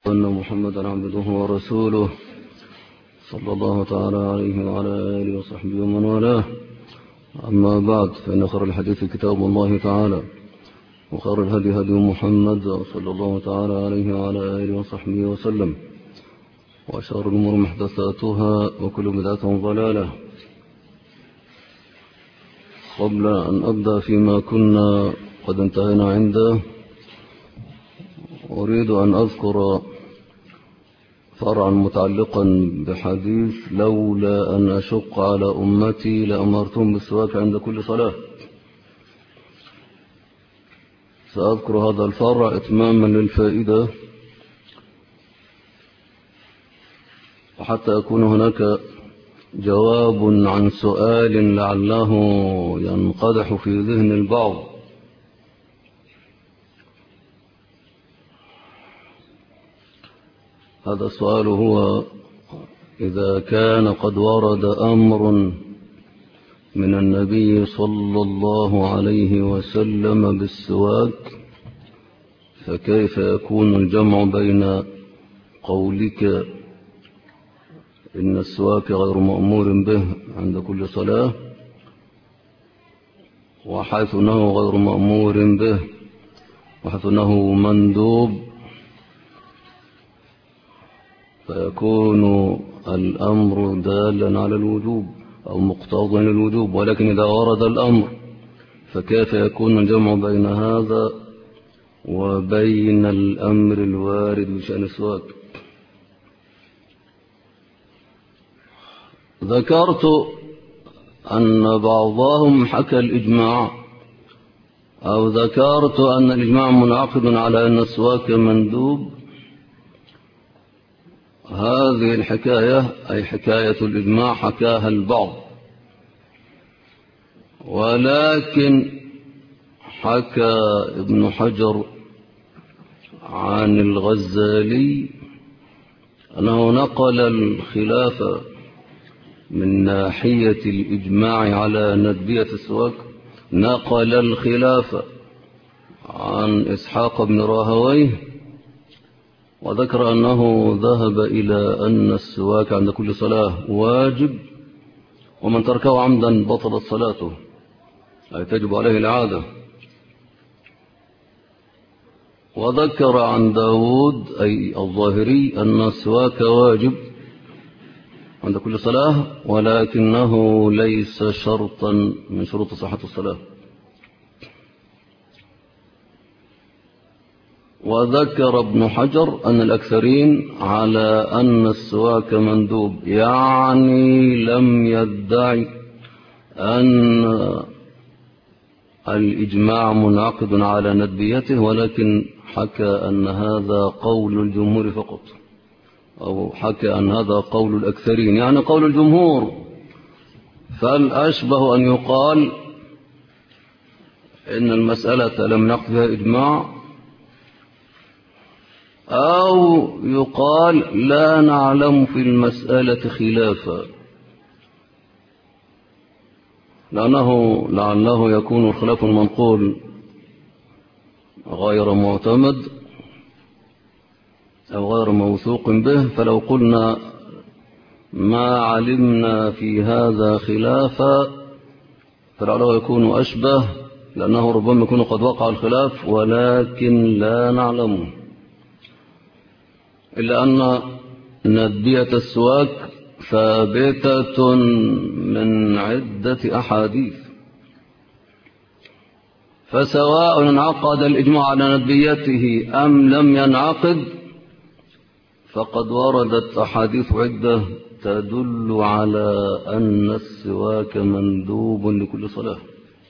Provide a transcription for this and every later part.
أن محمدا عبده ورسوله صلى الله تعالى عليه وعلى آله وصحبه ومن والاه. أما بعد، فإن خير الحديث كتاب الله تعالى، وخير الهدي هدي محمد صلى الله تعالى عليه وعلى آله وصحبه وسلم، وشر الأمور محدثاتها، وكل بدعة ضلالة. قبل أن أبدأ فيما كنا قد انتهينا عنده، أريد أن أذكر فرعا متعلقا بحديث: لولا أن أشق على أمتي لأمرتهم بالسواك عند كل صلاة. سأذكر هذا الفرع إتماما للفائدة، وحتى يكون هناك جواب عن سؤال لعله ينقدح في ذهن البعض. هذا السؤال هو: إذا كان قد ورد أمر من النبي صلى الله عليه وسلم بالسواك، فكيف يكون الجمع بين قولك إن السواك غير مأمور به عند كل صلاة، وحيث أنه غير مأمور به وحيث أنه مندوب، فيكون الأمر دالا على الوجوب أو مقتضى للوجوب؟ ولكن إذا ورد الأمر، فكيف يكون الجمع بين هذا وبين الأمر الوارد بشأن السواك؟ ذكرت أن بعضهم حكى الإجماع، أو ذكرت أن الإجماع منعقد على أن السواك مندوب. هذه الحكاية، أي حكاية الإجماع، حكاها البعض، ولكن حكى ابن حجر عن الغزالي أنه نقل الخلاف من ناحية الإجماع على ندبية السواك، نقل الخلاف عن إسحاق بن راهويه، وذكر أنه ذهب إلى أن السواك عند كل صلاة واجب، ومن تركه عمدا بطلت صلاته، أي تجب عليه العادة. وذكر عن داود أي الظاهري أن السواك واجب عند كل صلاة، ولكنه ليس شرطا من شروط صحة الصلاة. وذكر ابن حجر أن الأكثرين على أن السواك مندوب، يعني لم يدعي أن الإجماع منعقد على ندبيته، ولكن حكى أن هذا قول الجمهور فقط، أو حكى أن هذا قول الأكثرين، يعني قول الجمهور. فالأشبه أن يقال إن المسألة لم نقل فيها إجماع، أو يقال لا نعلم في المسألة خلافا، لعله يكون الخلاف المنقول غير معتمد أو غير موثوق به. فلو قلنا ما علمنا في هذا خلافا، فلعله يكون أشبه، لأنه ربما يكون قد وقع الخلاف ولكن لا نعلمه. إلا أن ندبية السواك ثابتة من عدة أحاديث، فسواء انعقد الإجماع على ندبيته أم لم ينعقد، فقد وردت أحاديث عدة تدل على أن السواك مندوب لكل صلاة.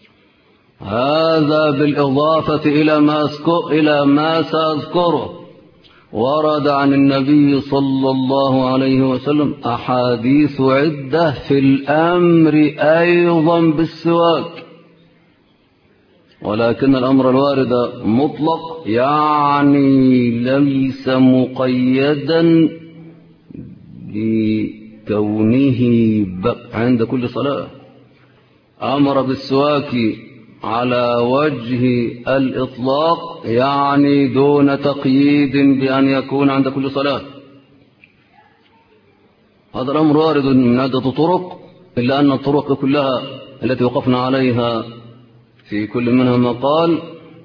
هذا بالإضافة إلى ما سأذكره. ورد عن النبي صلى الله عليه وسلم أحاديث عدة في الأمر أيضا بالسواك، ولكن الأمر الوارد مطلق، يعني ليس مقيدا بكونه عند كل صلاة. أمر بالسواك على وجه الإطلاق يعني دون تقييد بأن يكون عند كل صلاة. هذا الأمر وارد من عدة طرق، إلا أن الطرق كلها التي وقفنا عليها في كل منها مقال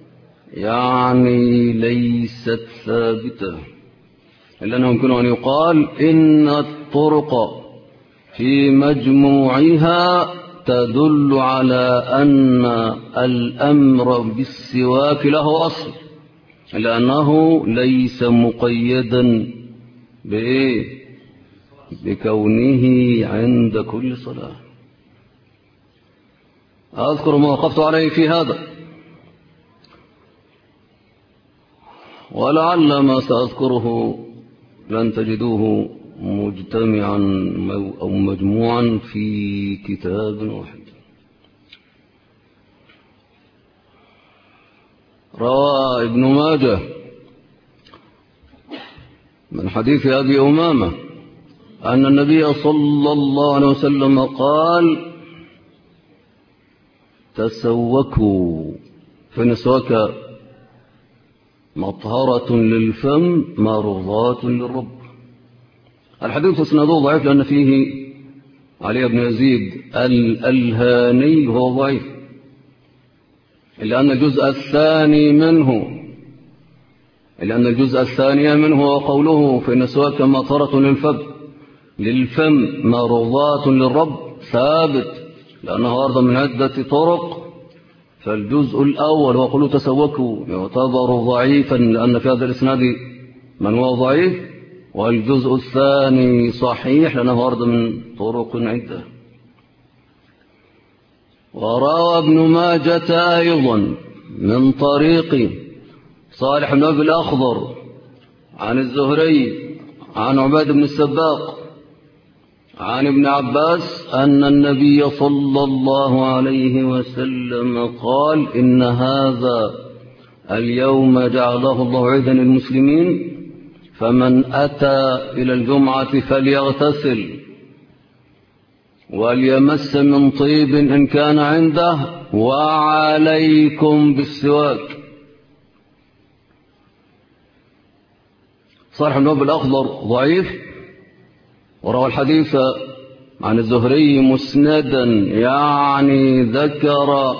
يعني ليست ثابتة، إلا أنه يمكن أن يقال إن الطرق في مجموعها تدل على أن الأمر بالسواك له أصل، لأنه ليس مقيدا بكونه عند كل صلاة. أذكر ما وقفت عليه في هذا، ولعل ما سأذكره لن تجدوه مجتمعا أو مجموعا في كتاب واحد. روى ابن ماجه من حديث أبي أمامة أن النبي صلى الله عليه وسلم قال: تسوكوا، فإن السواك مطهرة للفم مرضاة للرب. الحديث اسناده ضعيف لأن فيه علي بن يزيد الألهاني وهو ضعيف، إلا أن الجزء الثاني منه وقوله فإن السواك مطهرة للفم مرضاة للرب ثابت، لأنه أرضى من عدة طرق. فالجزء الأول وقوله تسوكوا يعتبر ضعيفا لأن في هذا الإسناد من هو ضعيف، والجزء الثاني صحيح لأنه أرضى من طرق عدة. وروى ابن ماجة أيضا من طريق صالح بن أبي الأخضر عن الزهري عن عباد بن السباق عن ابن عباس أن النبي صلى الله عليه وسلم قال: إن هذا اليوم جعله الله عيدا للمسلمين، فمن أتى إلى الجمعة فليغتسل وليمس من طيب إن كان عنده، وعليكم بالسواك. صالح بن أبي الأخضر ضعيف، وروى الحديث عن الزهري مسندا، يعني ذكر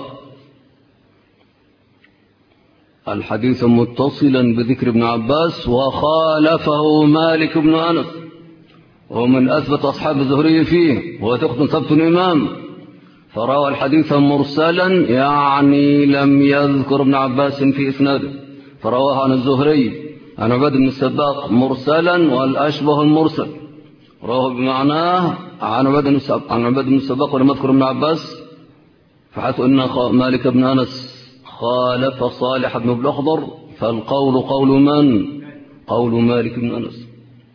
الحديث متصلا بذكر ابن عباس، وخالفه مالك بن أنس وهو من أثبت أصحاب الزهري فيه، وهو ثقة ثبت إمام، فروى الحديث مرسلا يعني لم يذكر ابن عباس في إسناده، فرواه عن الزهري عن عباد بن السباق مرسلا، والأشبه المرسل رواه بمعناه عن عباد بن السباق ولم يذكر ابن عباس، فحيث أن مالك بن أنس خالف صالح بن الأخضر، فالقول قول من؟ قول مالك بن أنس.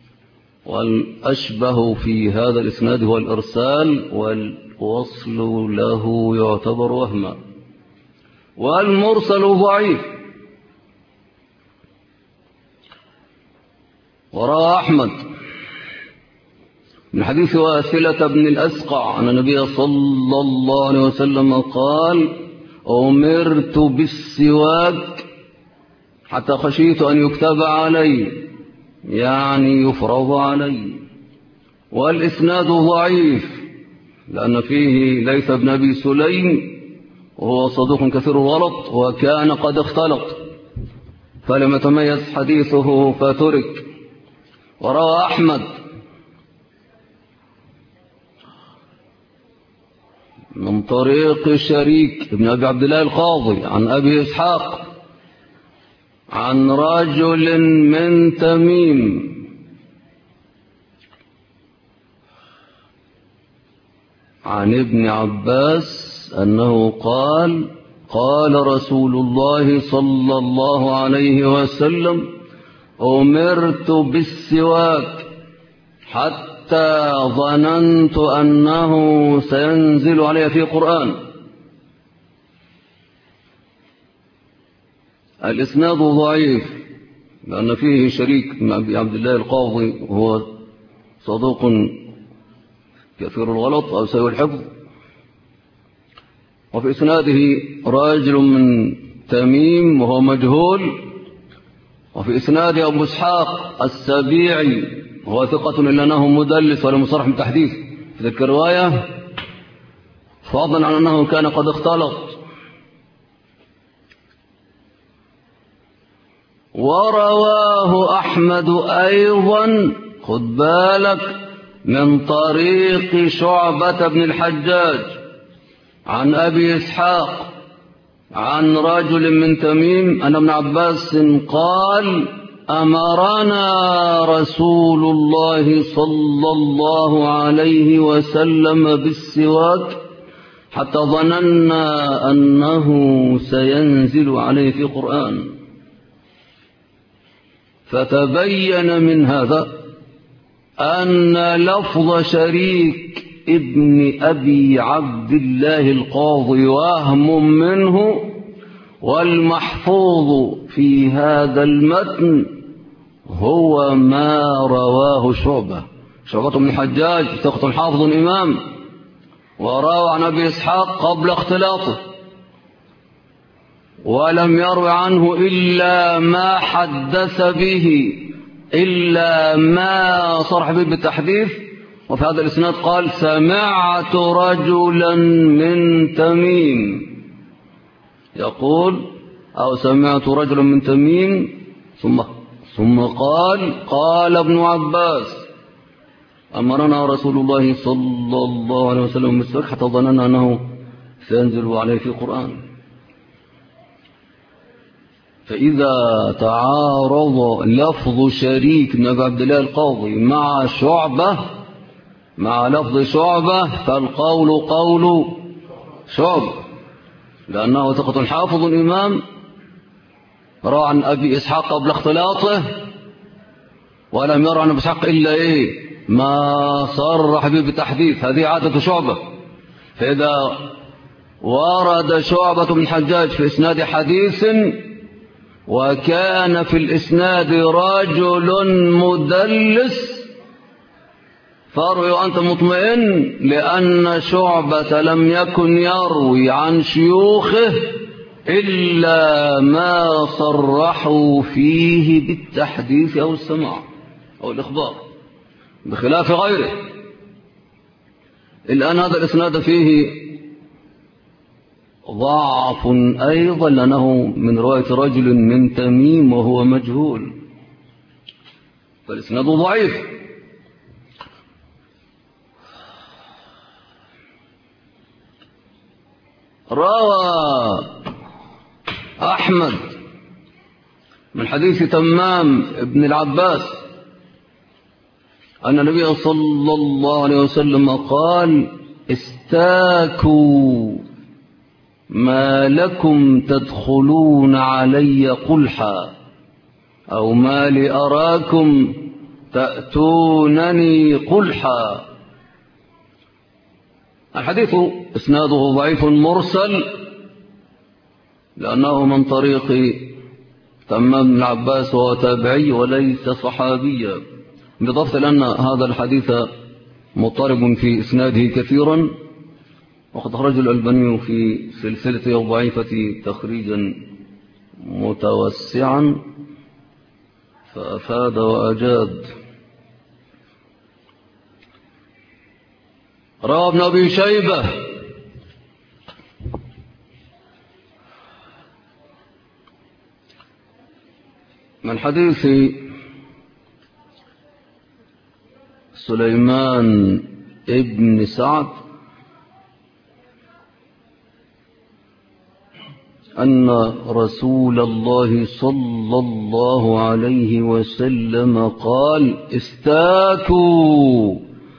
والأشبه في هذا الإسناد هو الإرسال، والوصل له يعتبر وهما، والمرسل ضعيف. وروى أحمد من حديث واثلة بن الأسقع أن النبي صلى الله عليه وسلم قال: أمرت بالسواك حتى خشيت أن يكتب علي، يعني يفرض علي. والإسناد ضعيف لأن فيه ليث بن أبي سليم وهو صدوق كثير الغلط، وكان قد اختلط فلم يتميز حديثه فترك. وروى أحمد من طريق شريك بن أبي عبد الله القاضي عن أبي إسحاق عن رجل من تميم عن ابن عباس أنه قال: قال رسول الله صلى الله عليه وسلم: أمرت بالسواك حتى ظننت أنه سينزل علي في قرآن. الإسناد ضعيف لأن فيه شريك مع أبي عبد الله القاضي وهو صدوق كثير الغلط أو سيء الحفظ، وفي إسناده رجل من تميم وهو مجهول. وفي إسناده أبو إسحاق السبيعي وهو ثقة إلا أنه مدلس ولا مصرح بالتحديث في تلك الرواية، فضلا عن أنه كان قد اختلط. ورواه أحمد أيضا، خد بالك، من طريق شعبة بن الحجاج عن أبي إسحاق عن رجل من تميم أن ابن عباس قال: أمرنا رسول الله صلى الله عليه وسلم بالسواك حتى ظننا أنه سينزل عليه في قرآن. فتبين من هذا أن لفظ شريك ابن أبي عبد الله القاضي وهم منه، والمحفوظ في هذا المتن هو ما رواه شعبة بن الحجاج ثقة حافظ إمام، وروى عن أبي إسحاق قبل اختلاطه، ولم يروي عنه إلا ما حدث به، إلا ما صرح به بالتحديث. وفي هذا الإسناد قال: سمعت رجلا من تميم يقول، أو سمعت رجلا من تميم ثم قال ابن عباس: أمرنا رسول الله صلى الله عليه وسلم بالسواك حتى ظننا أنه سينزل عليه في القرآن. فإذا تعارض لفظ شريك بن أبي عبد الله القاضي مع لفظ شعبة، فالقول قول شعبة، لأنه ثقة حافظ إمام روى عن أبي إسحاق قبل اختلاطه، ولم يرى عن أبي إسحاق إلا ما صرح به بتحديث. هذه عادة شعبة. فإذا ورد شعبة بن الحجاج في إسناد حديث وكان في الإسناد رجل مدلس، فاروي وأنت مطمئن، لأن شعبة لم يكن يروي عن شيوخه إلا ما صرحوا فيه بالتحديث أو السماع أو الإخبار، بخلاف غيره. الآن هذا الإسناد فيه ضعف أيضا، لأنه من رواية رجل من تميم وهو مجهول، فالإسناد ضعيف. روى أحمد من حديث تمام ابن العباس أن النبي صلى الله عليه وسلم قال: استاكوا ما لكم تدخلون علي قلحا، أو ما لي أراكم تأتونني قلحا. الحديث إسناده ضعيف مرسل، لأنه من طريق تمام بن العباس وهو تابعي وليس صحابيا، بالإضافة لأن هذا الحديث مضطرب في إسناده كثيرا، وقد أخرج الألباني في سلسلته الضعيفة تخريجا متوسعا فأفاد وأجاد. روى ابن أبي شيبة من حديث سليمان ابن سعد أن رسول الله صلى الله عليه وسلم قال: استاكوا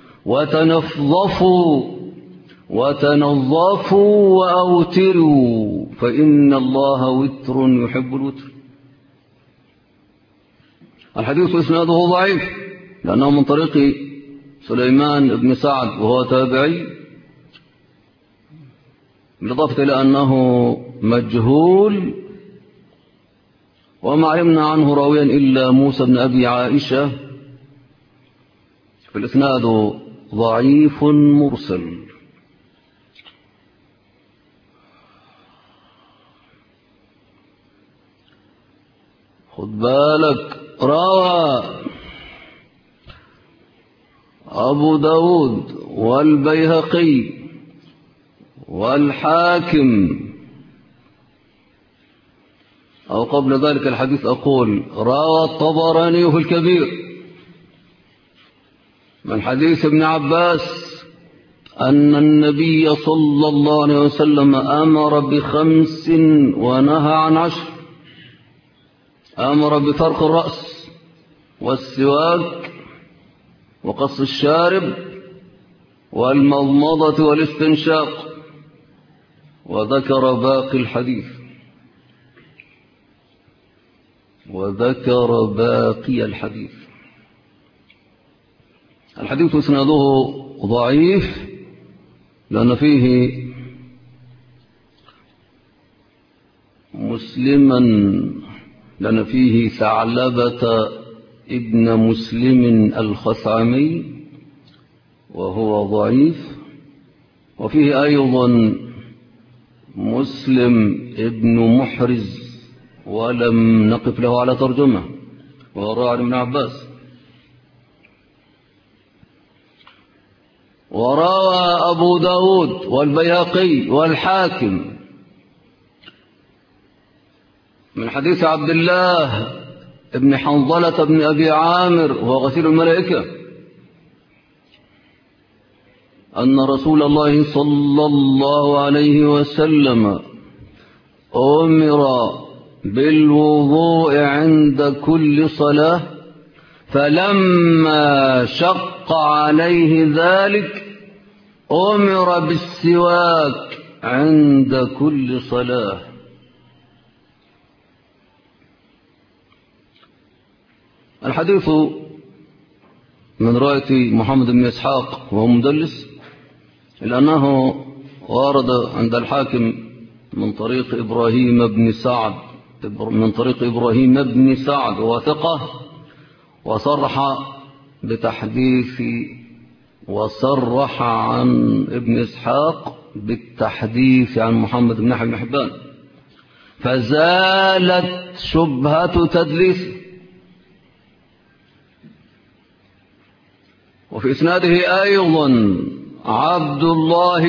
وتنظفوا وأوتروا، فإن الله وتر يحب الوتر. الحديث إسناده ضعيف، لأنه من طريق سليمان بن سعد وهو تابعي، بالإضافة إلى أنه مجهول، وما علمنا عنه راويا إلا موسى بن أبي عائشة، فالإسناد ضعيف مرسل. خد بالك، روى أبو داود والبيهقي والحاكم، أو قبل ذلك الحديث أقول روى الطبراني في الكبير من حديث ابن عباس أن النبي صلى الله عليه وسلم أمر ب5 ونهى عن 10. أمر بفرق الرأس والسواك وقص الشارب والمضمضة والاستنشاق، وذكر باقي الحديث، وذكر باقي الحديث. الحديث إسناده ضعيف لأن فيه لأن فيه ثعلبة ابن مسلم الخثعمي وهو ضعيف، وفيه أيضا مسلم ابن محرز ولم نقف له على ترجمة، وهو راوي عن ابن عباس. وروى أبو داود والبيهقي والحاكم من حديث عبد الله ابن حنظلة بن أبي عامر وهو غسيل الملائكة أن رسول الله صلى الله عليه وسلم أمر بالوضوء عند كل صلاة، فلما شق عليه ذلك أمر بالسواك عند كل صلاة. الحديث من رواية محمد بن إسحاق وهو مدلس، لأنه ورد عند الحاكم من طريق إبراهيم بن سعد وثقة، وصرح بتحديث، وصرح عن ابن إسحاق بالتحديث عن محمد بن حبان، فزالت شبهة تدليس. وفي إسناده أيضا عبد الله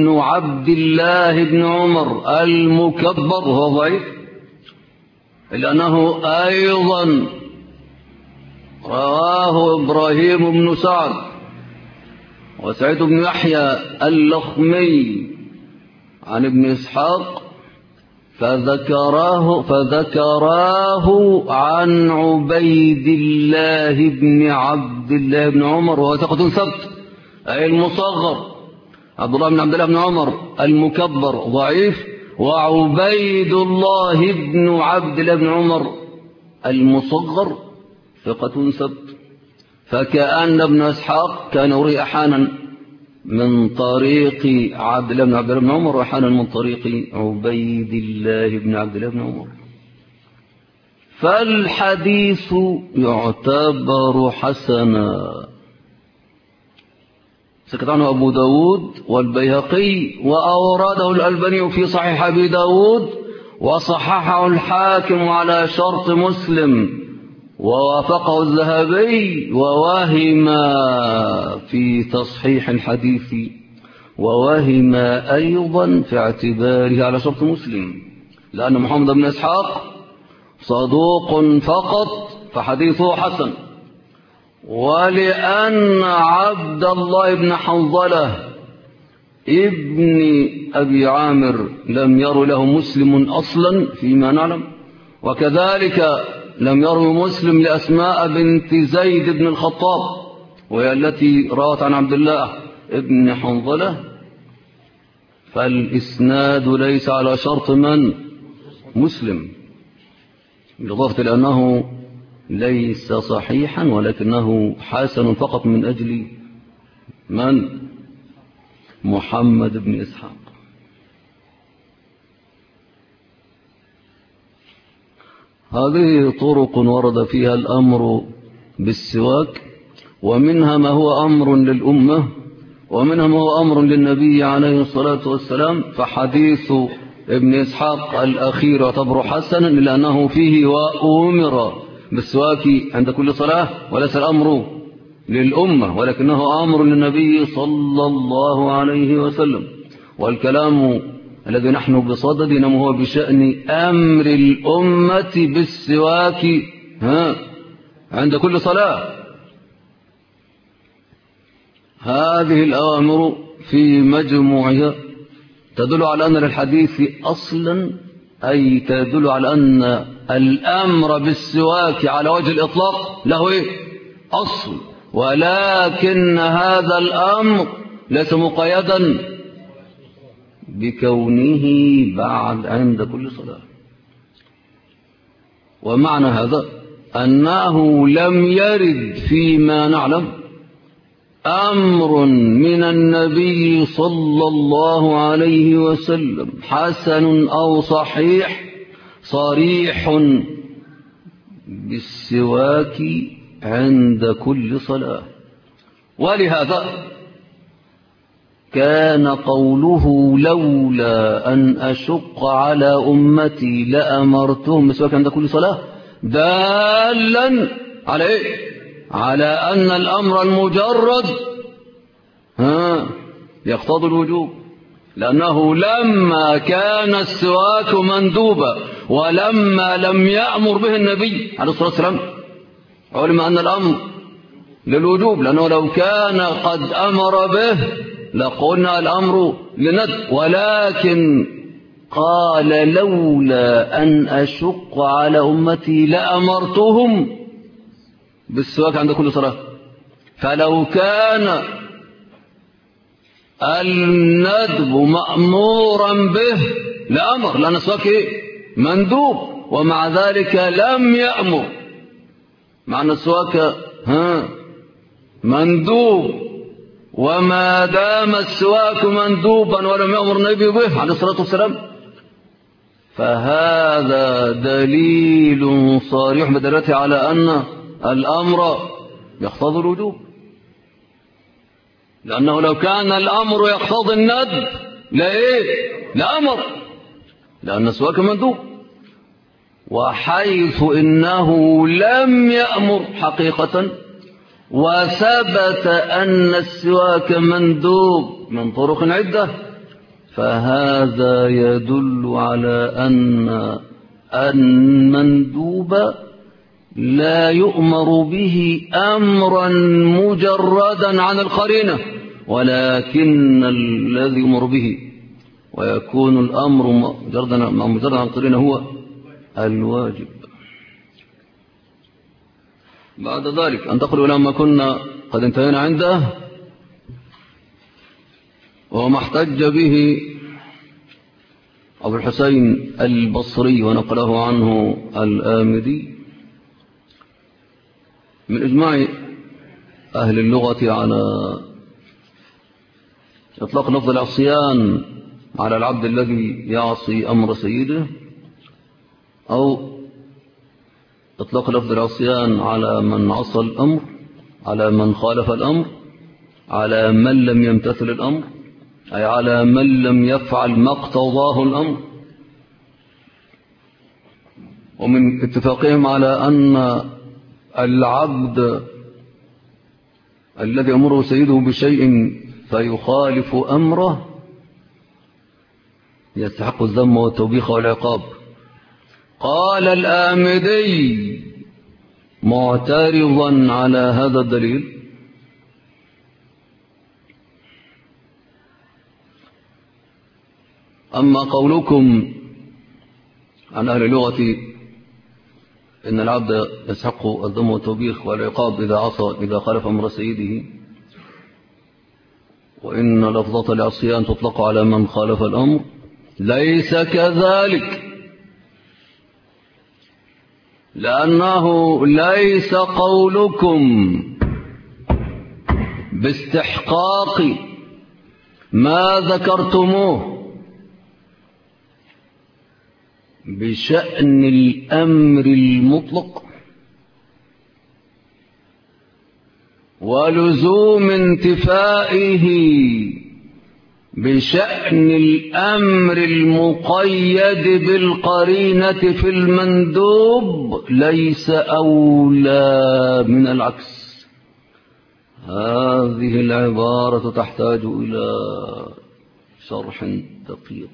بن عمر المكبر وهو ضعيف، لأنه أيضا رواه إبراهيم بن سعد وسعيد بن يحيى اللخمي عن ابن إسحاق، فذكراه عن عبيد الله بن عبد الله بن عمر وهو ثقة ثبت، أي المصغر. عبد الله بن عمر المكبر ضعيف، وعبيد الله بن عبد الله بن عمر المصغر ثقة ثبت. فكأن ابن إسحاق كان يروي أحيانا من طريق عبد الله بن عمر وأحيانا من طريق عبيد الله بن عبد الله بن عمر. فالحديث يعتبر حسنا. سكت عنه أبو داود والبيهقي، وأورده الألباني في صحيح أبي داود، وصححه الحاكم على شرط مسلم، ووافقه الذهبي، ووهم في تصحيح الحديث، ووهم أيضا في اعتباره على شرط مسلم، لأن محمد بن إسحاق صدوق فقط فحديثه حسن، ولأن عبد الله بن حنظلة ابن أبي عامر لم ير له مسلم أصلا فيما نعلم، وكذلك لم يروي مسلم لأسماء بنت زيد بن الخطاب وهي التي روت عن عبد الله ابن حنظلة، فالإسناد ليس على شرط من؟ مسلم، بالإضافة لأنه ليس صحيحا ولكنه حسن فقط من أجل من؟ محمد بن إسحاق. هذه طرق ورد فيها الأمر بالسواك، ومنها ما هو أمر للأمة، ومنها ما هو أمر للنبي عليه الصلاة والسلام. فحديث ابن إسحاق الأخير يعتبر حسنا لأنه فيه وأمر بالسواك عند كل صلاة، وليس الأمر للأمة ولكنه أمر للنبي صلى الله عليه وسلم. والكلام الذي نحن بصدد إنما هو بشأن أمر الأمة بالسواك عند كل صلاة. هذه الأوامر في مجموعها تدل على أن للحديث أصلا، أي تدل على أن الأمر بالسواك على وجه الإطلاق له أصل، ولكن هذا الأمر ليس مقيدا بكونه بعد عند كل صلاة. ومعنى هذا أنه لم يرد فيما نعلم أمر من النبي صلى الله عليه وسلم حسن أو صحيح صريح بالسواك عند كل صلاة. ولهذا كان قوله لولا أن أشق على أمتي لأمرتهم بالسواك عند كل صلاة دالا على على أن الأمر المجرد يقتضي الوجوب، لأنه لما كان السواك مندوبا ولما لم يأمر به النبي عليه الصلاة والسلام علم أن الأمر للوجوب، لأنه لو كان قد أمر به لقلنا الأمر للندب، ولكن قال لولا أن أشق على أمتي لأمرتهم بالسواك عند كل صلاة. فلو كان الندب مأمورا به لأمر، لأن السواك مندوب ومع ذلك لم يأمر، معنى السواك مندوب، وما دام السواك مندوبا ولم يأمر النبي به عليه الصلاة والسلام فهذا دليل صريح بدلته على أن الأمر يقتضي الوجوب، لأنه لو كان الأمر يقتضي الندب لأمر، لأن السواك مندوب. وحيث إنه لم يأمر حقيقة وثبت أن السواك مندوب من طرق عدة فهذا يدل على أن المندوب لا يؤمر به أمرا مجردا عن القرينة، ولكن الذي يؤمر به ويكون الأمر مجردا عن القرينة هو الواجب. بعد ذلك أنتقل إلى ما كنا قد انتهينا عنده، وما احتج به أبو الحسين البصري ونقله عنه الآمدي من إجماع أهل اللغة على إطلاق لفظ العصيان على العبد الذي يعصي أمر سيده، أو إطلاق لفظ العصيان على من عصى الأمر، على من خالف الأمر، على من لم يمتثل الأمر، أي على من لم يفعل ما اقتضاه الأمر. ومن اتفاقهم على أن العبد الذي أمره سيده بشيء فيخالف أمره يستحق الذم والتوبيخ والعقاب. قال الآمدي معترضا على هذا الدليل: أما قولكم عن أهل اللغة إن العبد يستحق الذم والتوبيخ والعقاب إذا عصى إذا خالف أمر سيده، وإن لفظة العصيان تطلق على من خالف الأمر، ليس كذلك، لأنه ليس قولكم باستحقاق ما ذكرتموه بشأن الأمر المطلق ولزوم انتفائه بشأن الأمر المقيد بالقرينة في المندوب ليس أولى من العكس. هذه العبارة تحتاج إلى شرح دقيق.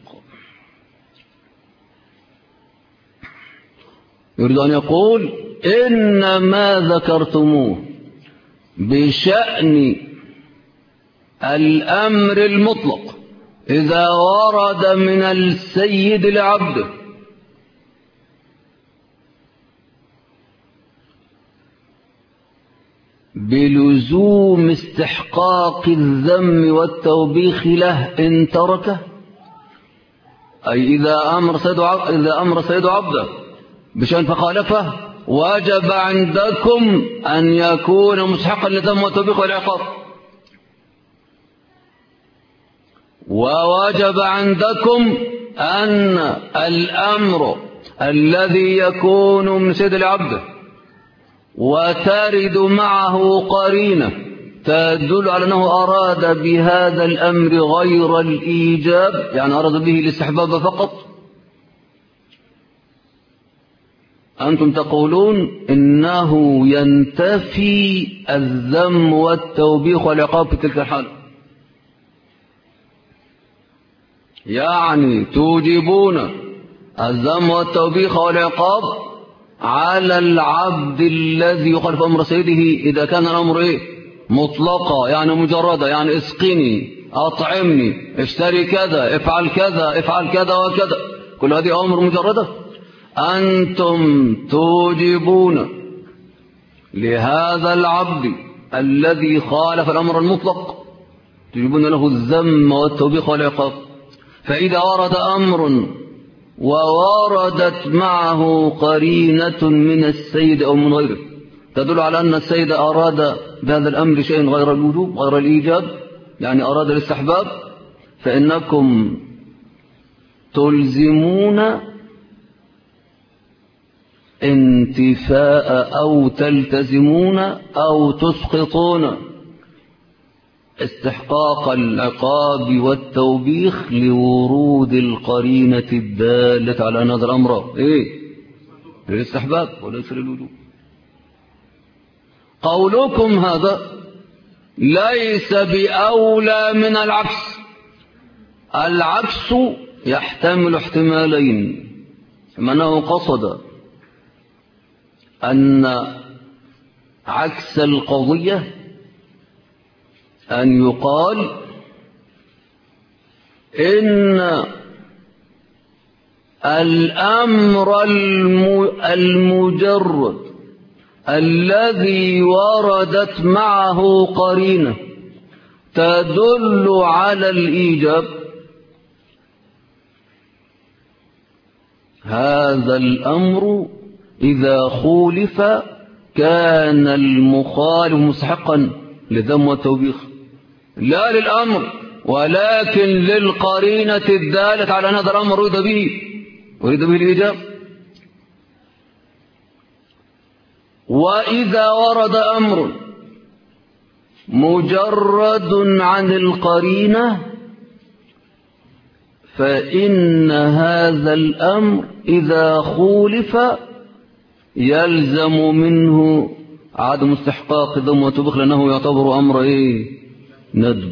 يريد أن يقول إن ما ذكرتموه بشأن الأمر المطلق إذا ورد من السيد لعبده بلزوم استحقاق الذم والتوبيخ له إن تركه، أي إذا أمر سيد عبده بشأن فخالفه وجب عندكم أن يكون مستحقا للذم والتوبيخ والعقاب، ووجب عندكم أن الأمر الذي يكون من سيد العبد وترد معه قرينة تدل على أنه أراد بهذا الأمر غير الإيجاب، يعني أراد به الاستحباب فقط، أنتم تقولون إنه ينتفي الذم والتوبيخ والعقاب في تلك الحال، يعني توجبون الذم والتوبيخ والعقاب على العبد الذي يخالف أمر سيده إذا كان الأمر مطلقا، يعني مجردا، يعني اسقني، أطعمني، اشتري كذا، افعل كذا، افعل كذا وكذا، كل هذه أمر مجردة. أنتم توجبون لهذا العبد الذي خالف الأمر المطلق توجبون له الذم والتوبيخ والعقاب. فإذا ورد أمر ووردت معه قرينة من السيد أو من غيره تدل على أن السيد أراد بهذا الأمر شيء غير الوجوب غير الإيجاب، يعني أراد الاستحباب، فإنكم تلزمون انتفاء أو تلتزمون أو تسقطون استحقاق العقاب والتوبيخ لورود القرينة الدالة على أن هذا الأمر للاستحباب وليس للوجوب. قولكم هذا ليس بأولى من العكس. العكس يحتمل احتمالين، إما أنه قصد أن عكس القضية أن يقال إن الأمر المجرد الذي وردت معه قرينة تدل على الإيجاب هذا الأمر إذا خولف كان المخالف مستحقا للذم والتوبيخ، لا للأمر ولكن للقرينة الدالة على أن هذا الأمر أريد به الإيجاب. وإذا ورد أمر مجرد عن القرينة فإن هذا الأمر إذا خولف يلزم منه عدم استحقاق الذم والتوبيخ لأنه يعتبر أمر ندب.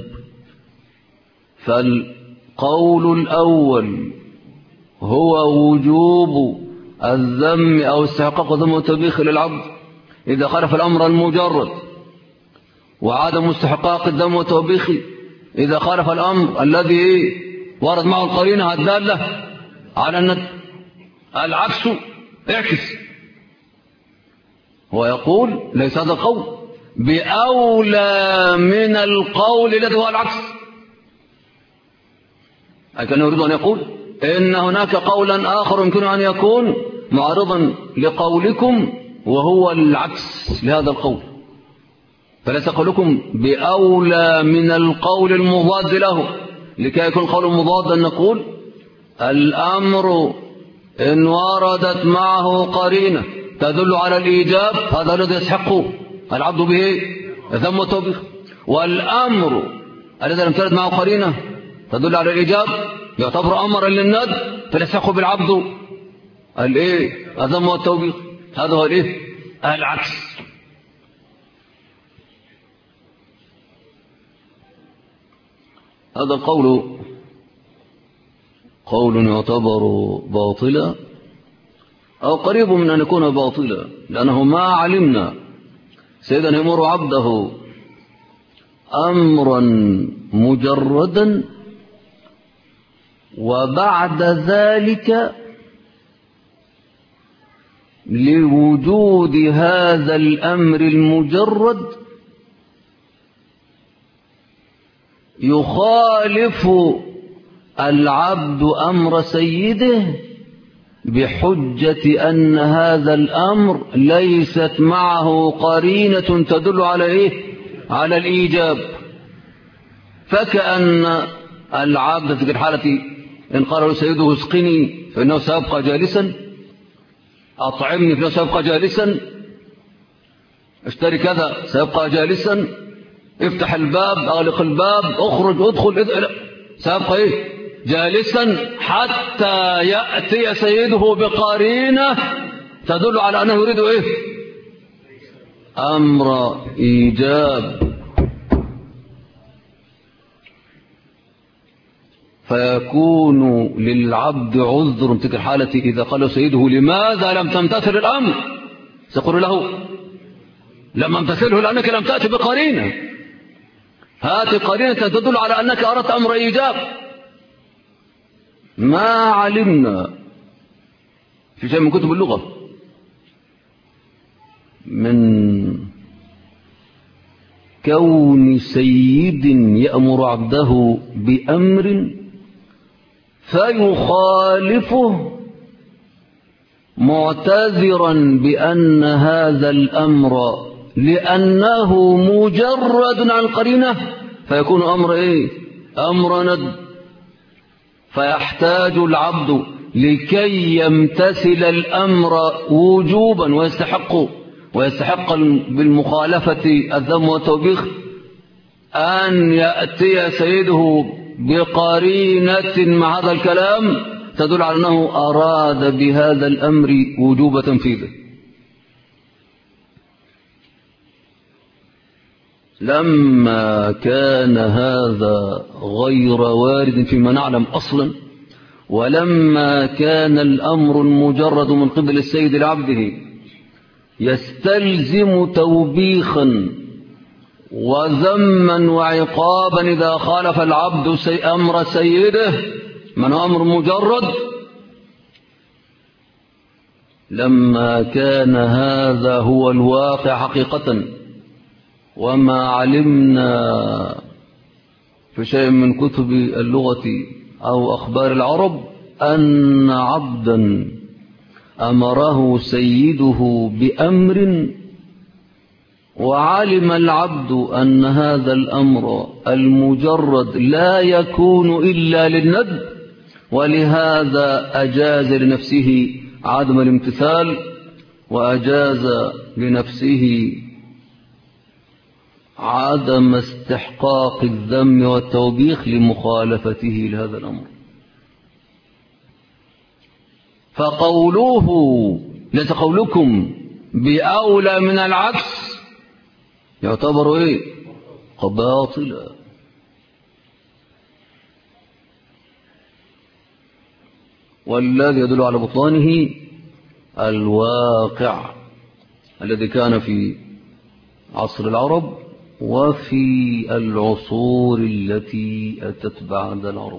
فالقول الأول هو وجوب الذم أو استحقاق الذم والتوبيخ للعبد إذا خالف الأمر المجرد، وعدم استحقاق الذم والتوبيخ إذا خالف الأمر الذي ورد معه القرينة الدالة على الندب. العكس اعكس، هو يقول ليس هذا القول بأولى من القول الذي هو العكس، لكن يريد أن يقول إن هناك قولا آخر يمكن أن يكون معارضا لقولكم وهو العكس لهذا القول، فليس قولكم بأولى من القول المضاد له. لكي يكون قول مضادا نقول الأمر إن وردت معه قرينة تدل على الإيجاب هذا الذي يستحق العبد به ذم وتوبيخ، والأمر الذي لم ترد معه قرينة تدل على الإيجاب، يعتبر أمرا للندب، فليسحق بالعبد الذم والتوبيخ. هذا هو العكس. هذا القول قول يعتبر باطلا أو قريب من أن يكون باطلا، لأنه ما علمنا سيدا يمر عبده أمرا مجردا وبعد ذلك لوجود هذا الأمر المجرد يخالف العبد أمر سيده بحجة أن هذا الأمر ليست معه قرينة تدل على على الإيجاب. فكأن العبد في الحالة إن قال له سيده اسقني فإنه سيبقى جالسا، أطعمني فإنه سيبقى جالسا، اشتري كذا سيبقى جالسا، افتح الباب اغلق الباب اخرج ادخل سيبقى جالسا حتى يأتي سيده بقرينة تدل على أنه يريد أمر إيجاب، فيكون للعبد عذر في تلك الحالة إذا قال سيده لماذا لم تمتثل الأمر، سيقول له لم امتثله لأنك لم تأتي بقرينة، هات قرينة تدل على أنك أردت أمر إيجاب. ما علمنا في شيء من كتب اللغة من كون سيد يأمر عبده بأمر فيخالفه معتذرا بأن هذا الأمر لأنه مجرد عن قرينة، فيكون أمر أمر ند، فيحتاج العبد لكي يمتثل الأمر وجوبا ويستحق بالمخالفة الذم والتوبيخ أن يأتي سيده بقرينة مع هذا الكلام تدل على أنه أراد بهذا الأمر وجوب تنفيذه. لما كان هذا غير وارد فيما نعلم أصلا، ولما كان الأمر المجرد من قبل السيد لعبده يستلزم توبيخا وذما وعقابا إذا خالف العبد أمر سيده من هو أمر مجرد، لما كان هذا هو الواقع حقيقة وما علمنا في شيء من كتب اللغة أو أخبار العرب أن عبدا أمره سيده بأمر وعلم العبد أن هذا الأمر المجرد لا يكون إلا للندب، ولهذا أجاز لنفسه عدم الامتثال وأجاز لنفسه عدم استحقاق الذم والتوبيخ لمخالفته لهذا الأمر. فقوله ليس قولكم بأولى من العكس يعتبر باطلا. والذي يدل على بطلانه الواقع الذي كان في عصر العرب وفي العصور التي أتت بعد العرب،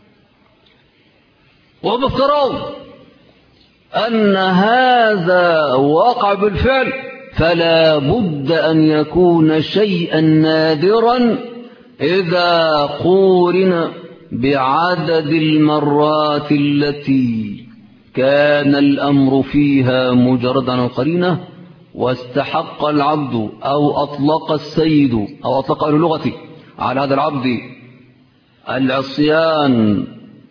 وبافتراض أن هذا وقع بالفعل فلا بد أن يكون شيئا نادرا إذا قورن بعدد المرات التي كان الأمر فيها مجرد عن القرينة واستحق العبد أو أطلق السيد أو أطلق أهل اللغة على هذا العبد العصيان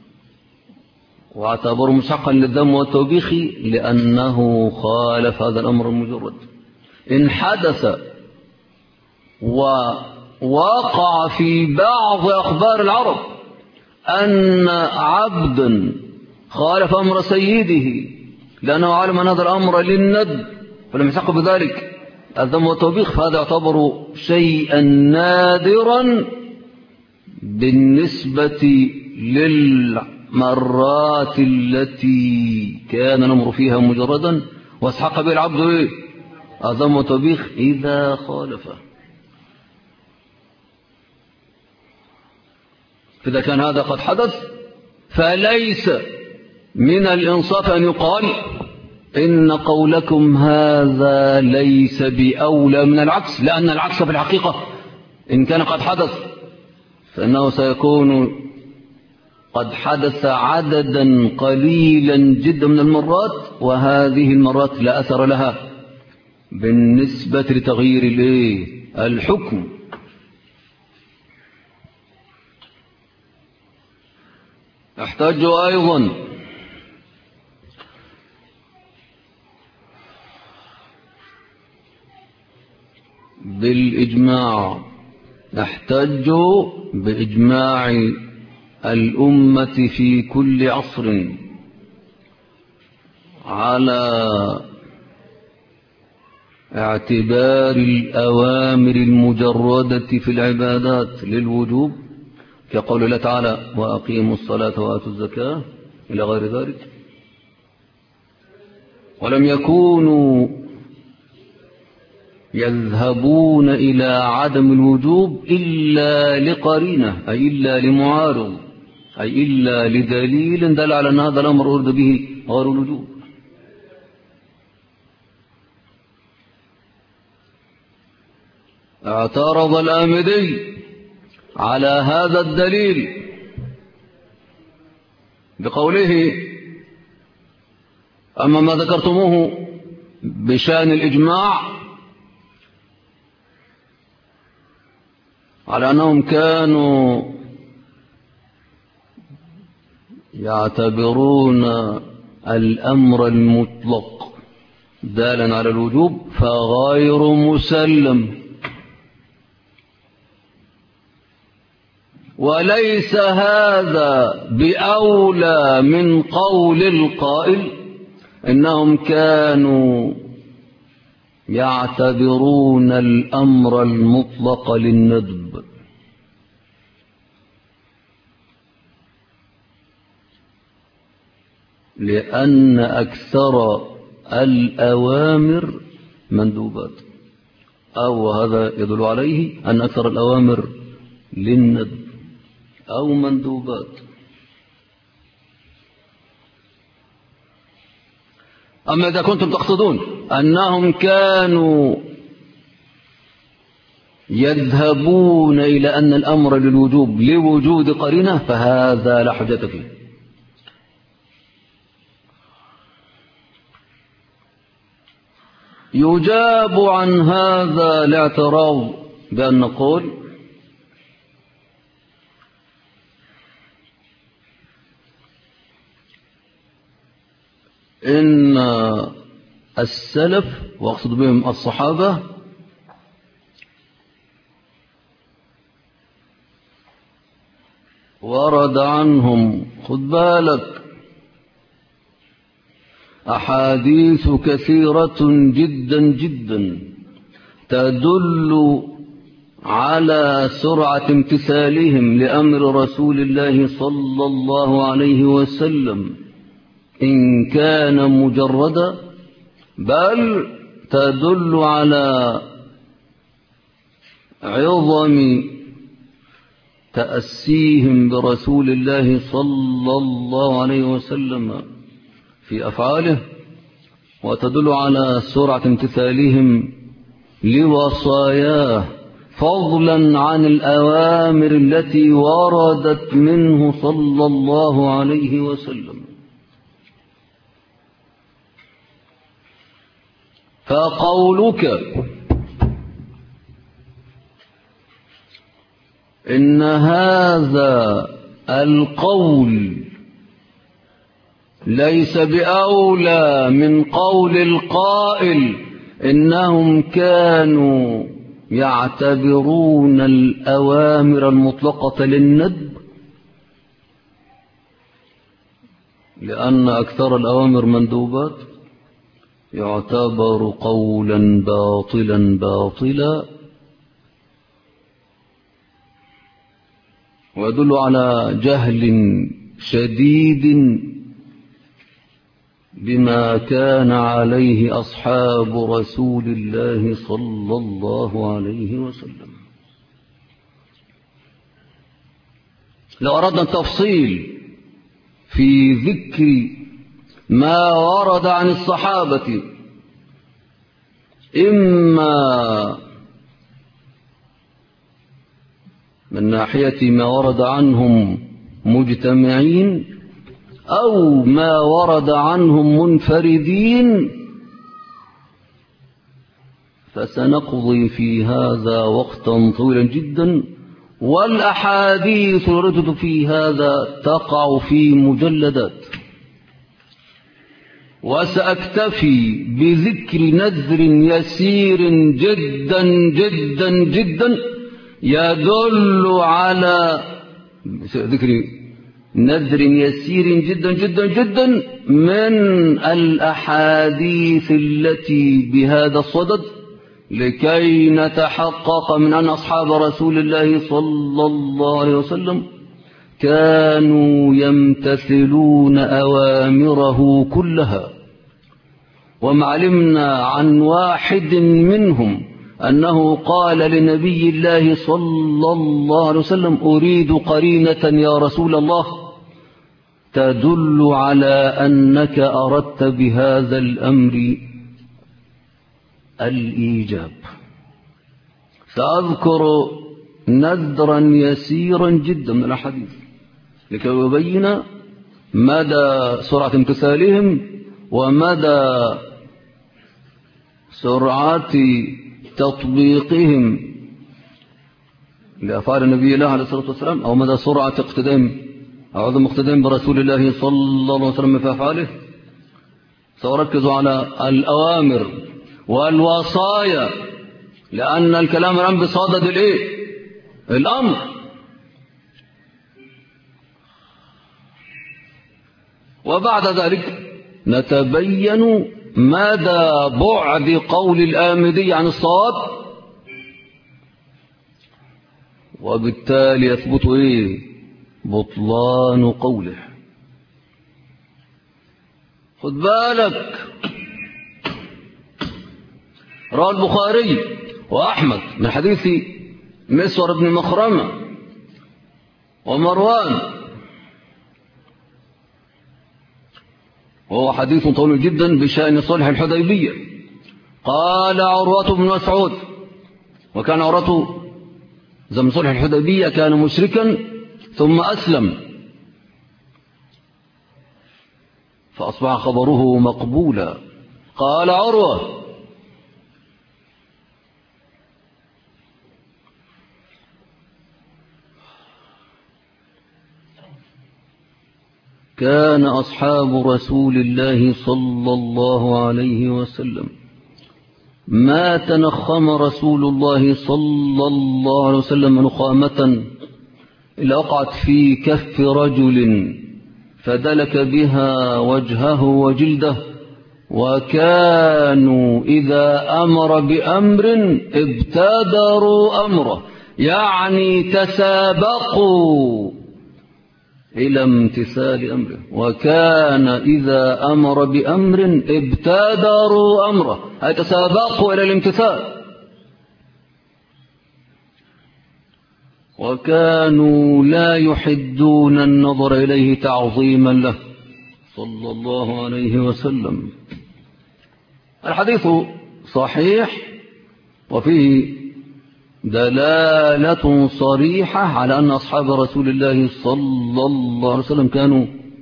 واعتبره مستحقا للذم والتوبيخ لأنه خالف هذا الأمر المجرد. إن حدث ووقع في بعض أخبار العرب أن عبدا خالف أمر سيده لأنه علم أن هذا الأمر للندب فلم يحق بذلك الذم والتوبيخ، فهذا يعتبر شيئا نادرا بالنسبة للمرات التي كان الأمر فيها مجردا واستحق به العبد الذم والتوبيخ إذا خالفه. فإذا كان هذا قد حدث فليس من الإنصاف أن يقال إن قولكم هذا ليس بأولى من العكس، لأن العكس في الحقيقة إن كان قد حدث فإنه سيكون قد حدث عددا قليلا جدا من المرات، وهذه المرات لا أثر لها بالنسبة لتغيير الحكم. يحتاج أيضا بالإجماع، نحتج بإجماع الأمة في كل عصر على اعتبار الأوامر المجردة في العبادات للوجوب كقول الله تعالى وأقيموا الصلاة وآتوا الزكاة إلى غير ذلك، ولم يكونوا يذهبون إلى عدم الوجوب إلا لقرينة، أي إلا لمعارض، أي إلا لدليل دل على أن هذا الأمر أرد به غير الوجوب. اعترض الآمدي على هذا الدليل بقوله أما ما ذكرتموه بشأن الإجماع على أنهم كانوا يعتبرون الأمر المطلق دالا على الوجوب فغير مسلم، وليس هذا بأولى من قول القائل إنهم كانوا يعتبرون الأمر المطلق للندب، لأن أكثر الأوامر مندوبات، أو هذا يدل عليه أن أكثر الأوامر للندب أو مندوبات. أما إذا كنتم تقصدون أنهم كانوا يذهبون إلى أن الأمر للوجوب لوجود قرينة فهذا لا حجة فيه. يجاب عن هذا الاعتراض بأن نقول إن السلف وأقصد بهم الصحابة ورد عنهم خذ بالك أحاديث كثيرة جدا جدا تدل على سرعة امتثالهم لأمر رسول الله صلى الله عليه وسلم إن كان مجردا، بل تدل على عظم تأسيهم برسول الله صلى الله عليه وسلم في أفعاله، وتدل على سرعة امتثالهم لوصاياه فضلا عن الأوامر التي وردت منه صلى الله عليه وسلم. فقولك إن هذا القول ليس بأولى من قول القائل إنهم كانوا يعتبرون الأوامر المطلقة للندب، لأن أكثر الأوامر مندوبات يعتبر قولا باطلا ويدل على جهل شديد بما كان عليه أصحاب رسول الله صلى الله عليه وسلم. لو أردنا التفصيل في ذكر ما ورد عن الصحابة إما من ناحية ما ورد عنهم مجتمعين أو ما ورد عنهم منفردين فسنقضي في هذا وقتا طويلا جدا، والأحاديث الواردة في هذا تقع في مجلدات، وسأكتفي بذكر نذر يسير جدا جدا جدا يدل على ذكر نذر يسير جدا جدا جدا من الأحاديث التي بهذا الصدد، لكي نتحقق من أن أصحاب رسول الله صلى الله عليه وسلم كانوا يمتثلون أوامره كلها. وما علمنا عن واحد منهم أنه قال لنبي الله صلى الله عليه وسلم أريد قرينة يا رسول الله تدل على أنك أردت بهذا الأمر الإيجاب. سأذكر نذرا يسيرا جدا من الحديث لكي يبين مدى سرعة امتثالهم ومدى سرعة تطبيقهم لأفعال النبي الله عليه الصلاة والسلام، أو مدى سرعة اقتدام أو عدم اقتدام برسول الله صلى الله عليه وسلم في أفعاله. سأركز على الأوامر والوصايا، لأن الكلام الآن بصدد الأمر. وبعد ذلك نتبين مدى بعد قول الآمدي عن الصواب، وبالتالي يثبت بطلان قوله. خد بالك، روى البخاري وأحمد من حديث مسور بن مخرمة ومروان، وهو حديث طويل جدا بشأن صلح الحديبية. قال عروة بن مسعود، وكان عروة زمن صلح الحديبية كان مشركا ثم أسلم، فأصبح خبره مقبولا. قال عروة: كان أصحاب رسول الله صلى الله عليه وسلم ما تنخم رسول الله صلى الله عليه وسلم نخامة إلا وقعت في كف رجل فدلك بها وجهه وجلده، وكانوا إذا أمر بأمر ابتدروا أمره، يعني تسابقوا إلى امتثال أمره. وكان إذا أمر بأمر ابتدروا أمره، أي تسابقوا إلى الامتثال. وكانوا لا يحدون النظر إليه تعظيما له صلى الله عليه وسلم. الحديث صحيح وفيه دلالة صريحة على أن أصحاب رسول الله صلى الله عليه وسلم كانوا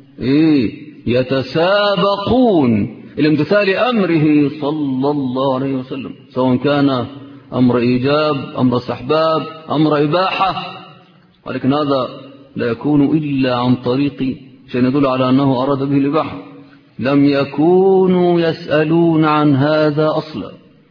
يتسابقون إلى امتثال أمره صلى الله عليه وسلم، سواء كان أمر إيجاب، أمر استحباب، أمر إباحة. ولكن هذا لا يكون إلا عن طريق شيء يدل على أنه أراد به الإباحة. لم يكونوا يسألون عن هذا أصلا.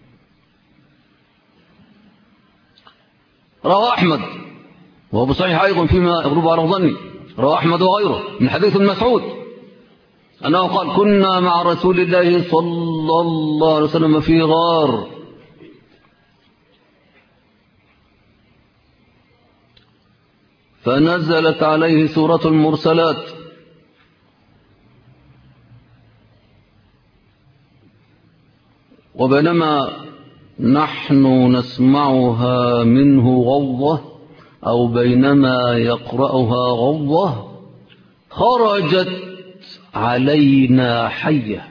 روى أحمد، وهو بصحيح أيضا فيما يغلب على ظني، روى أحمد وغيره من حديث مسعود أنه قال كنا مع رسول الله صلى الله عليه وسلم في غار فنزلت عليه سورة المرسلات وبينما نحن نسمعها منه غضة أو بينما يقرأها غضة خرجت علينا حية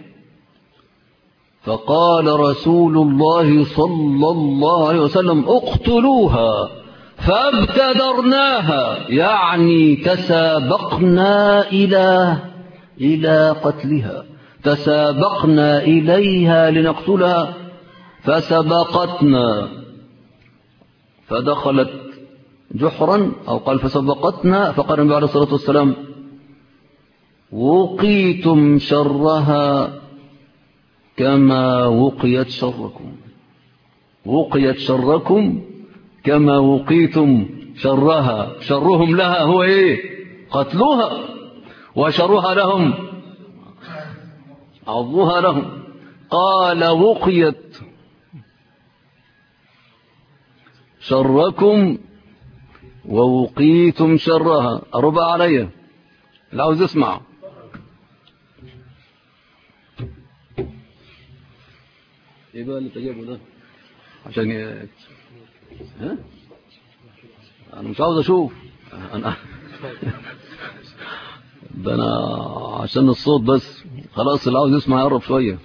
فقال رسول الله صلى الله عليه وسلم اقتلوها فابتدرناها يعني تسابقنا إلى قتلها تسابقنا إليها لنقتلها فسبقتنا فدخلت جحرا أو قال فسبقتنا فقال النبي عليه الصلاة والسلام وقيتم شرها كما وقيت شركم وقيت شركم كما وقيتم شرها شرهم لها هو ايه قتلوها وشرها لهم عضوها لهم قال وقيت شركم ووقيتم شرها أربع علي لا عاوز اسمع ايه بقى اللي تجيبه ده عشان ها انا مش عاوز اشوف انا ده انا عشان الصوت بس خلاص اللي عاوز يسمع يقرب شويه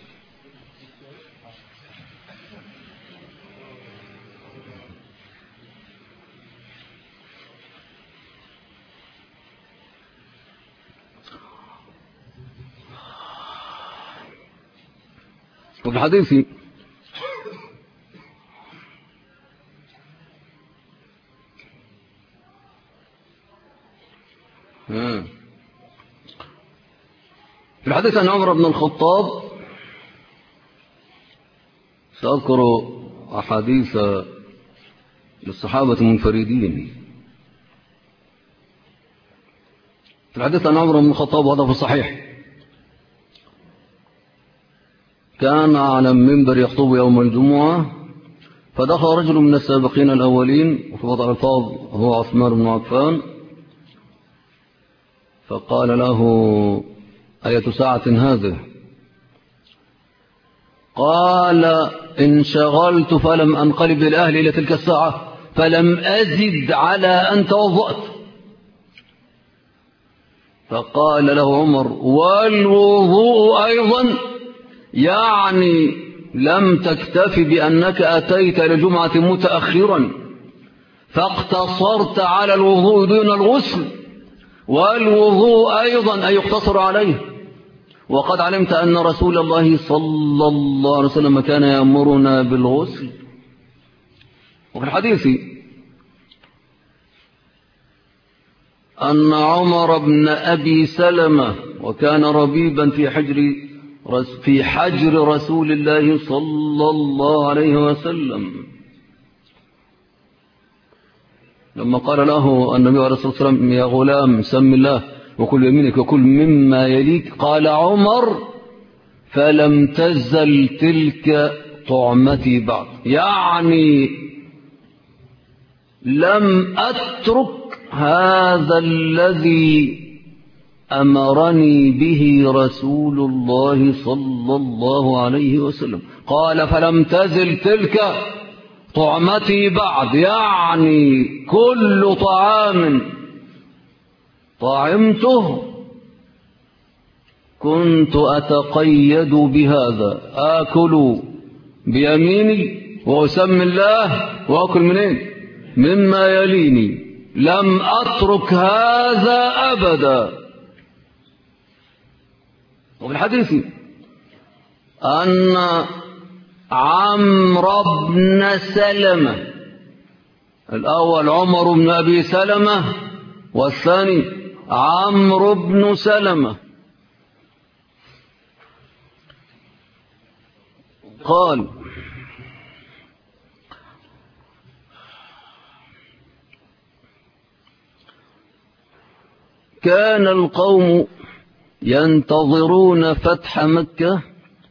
وفي الحديث في الحديث عن عمر بن الخطاب سأذكر أحاديث للصحابة منفردين في الحديث عن عمر بن الخطاب وهذا في الصحيح كان على المنبر يخطب يوم الجمعة فدخل رجل من السابقين الأولين وفي وضع الفاظ هو عثمان بن عفان فقال له أية ساعة هذه قال انشغلت فلم أنقلب للأهل إلى تلك الساعة فلم أزد على أن توضأت فقال له عمر والوضوء أيضا يعني لم تكتف بأنك أتيت لجمعة متأخرا فاقتصرت على الوضوء دون الغسل والوضوء أيضا أي يقتصر عليه وقد علمت أن رسول الله صلى الله عليه وسلم كان يأمرنا بالغسل وفي الحديث أن عمر بن أبي سلمة وكان ربيبا في حجر رسول الله صلى الله عليه وسلم لما قال له النبي عليه الصلاة والسلام يا غلام سم الله وكل يمينك وكل مما يليك قال عمر فلم تزل تلك طعمتي بعد يعني لم أترك هذا الذي أمرني به رسول الله صلى الله عليه وسلم قال فلم تزل تلك طعمتي بعد يعني كل طعام طعمته كنت أتقيد بهذا آكل بيميني وأسمي الله وأكل منين مما يليني لم أترك هذا أبدا وفي الحديث أن عمرو بن سلمة الأول عمر بن أبي سلمة والثاني عمرو بن سلمة قال كان القوم ينتظرون فتح مكة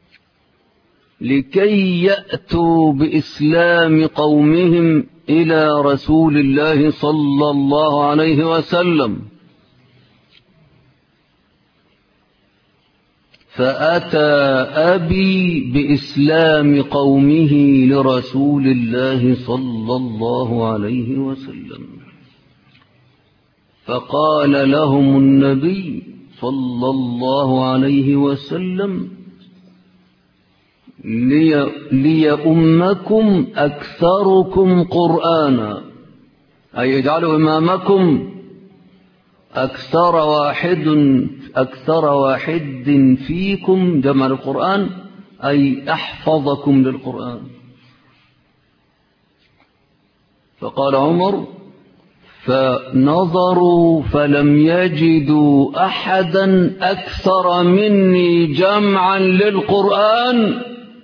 لكي يأتوا بإسلام قومهم إلى رسول الله صلى الله عليه وسلم. فأتى أبي بإسلام قومه لرسول الله صلى الله عليه وسلم، فقال لهم النبي صلى الله عليه وسلم: ليؤمكم أكثركم قرآنا، أي يجعلوا إمامكم أكثر واحد فيكم جمع القرآن، أي أحفظكم للقرآن. فقال عمر: فنظروا فلم يجدوا أحدا أكثر مني جمعا للقرآن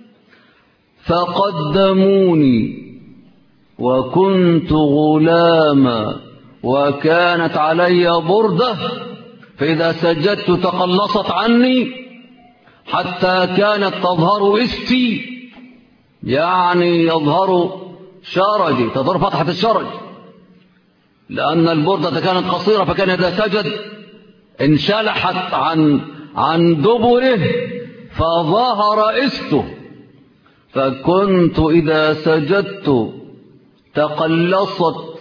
فقدموني، وكنت غلاما وكانت علي بردة، فإذا سجدت تقلصت عني حتى كانت تظهر إستي، يعني يظهر شرجي، تظهر فتحة الشرج، لأن البردة كانت قصيرة، فكان إذا سجد انشلحت عن دبره فظهر إسته، فكنت إذا سجدت تقلصت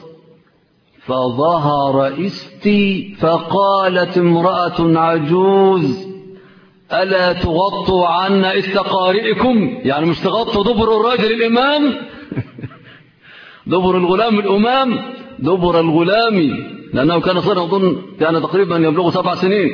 فظهر إستي. فقالت امرأة عجوز: ألا تغطوا عنا إست قارئكم؟ يعني مش تغطوا دبر الرجل الإمام دبر الغلام الأمام، دبر الغلام، لأنه كان صغيرا، أظن كان تقريبا يبلغ 7 سنين.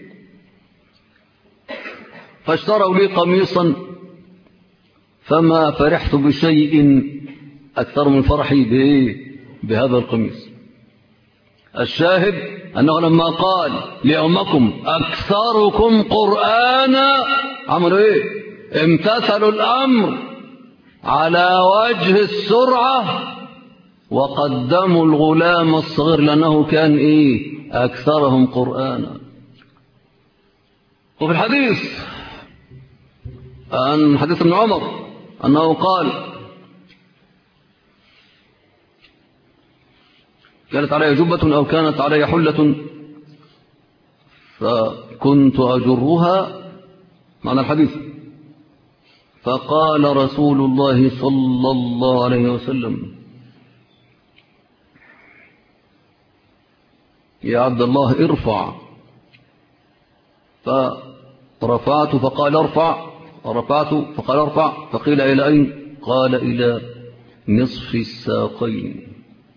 فاشتروا لي قميصا، فما فرحت بشيء أكثر من فرحي بهذا القميص. الشاهد أنه لما قال لأمكم أكثركم قرآنا، عملوا إيه؟ امتثلوا الأمر على وجه السرعة، وقدموا الغلام الصغير لأنه كان أكثرهم قرآنا. وفي الحديث عن حديث ابن عمر أنه قال: كانت علي جبة أو كانت علي حلة فكنت أجرها، معنى الحديث. فقال رسول الله صلى الله عليه وسلم: يا عبد الله ارفع. فرفعت فقال ارفع، ورفعت فقال ارفع، فقيل إلى أين؟ قال إلى نصف الساقين.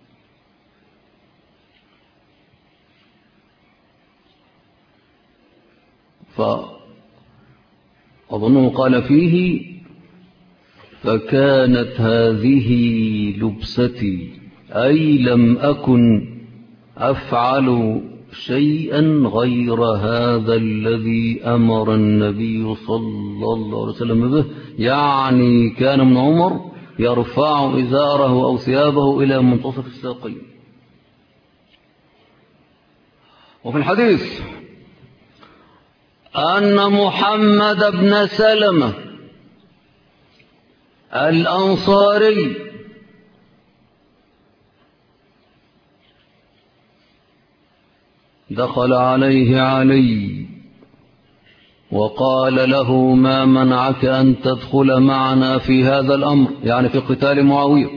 فأظنه قال فيه: فكانت هذه لبستي، أي لم أكن أفعل شيئا غير هذا الذي أمر النبي صلى الله عليه وسلم به. يعني كان ابن عمر يرفع إزاره أو ثيابه إلى منتصف الساقين. وفي الحديث أن محمد بن سلمة الأنصاري دخل عليه علي وقال له: ما منعك أن تدخل معنا في هذا الأمر؟ يعني في قتال معاوية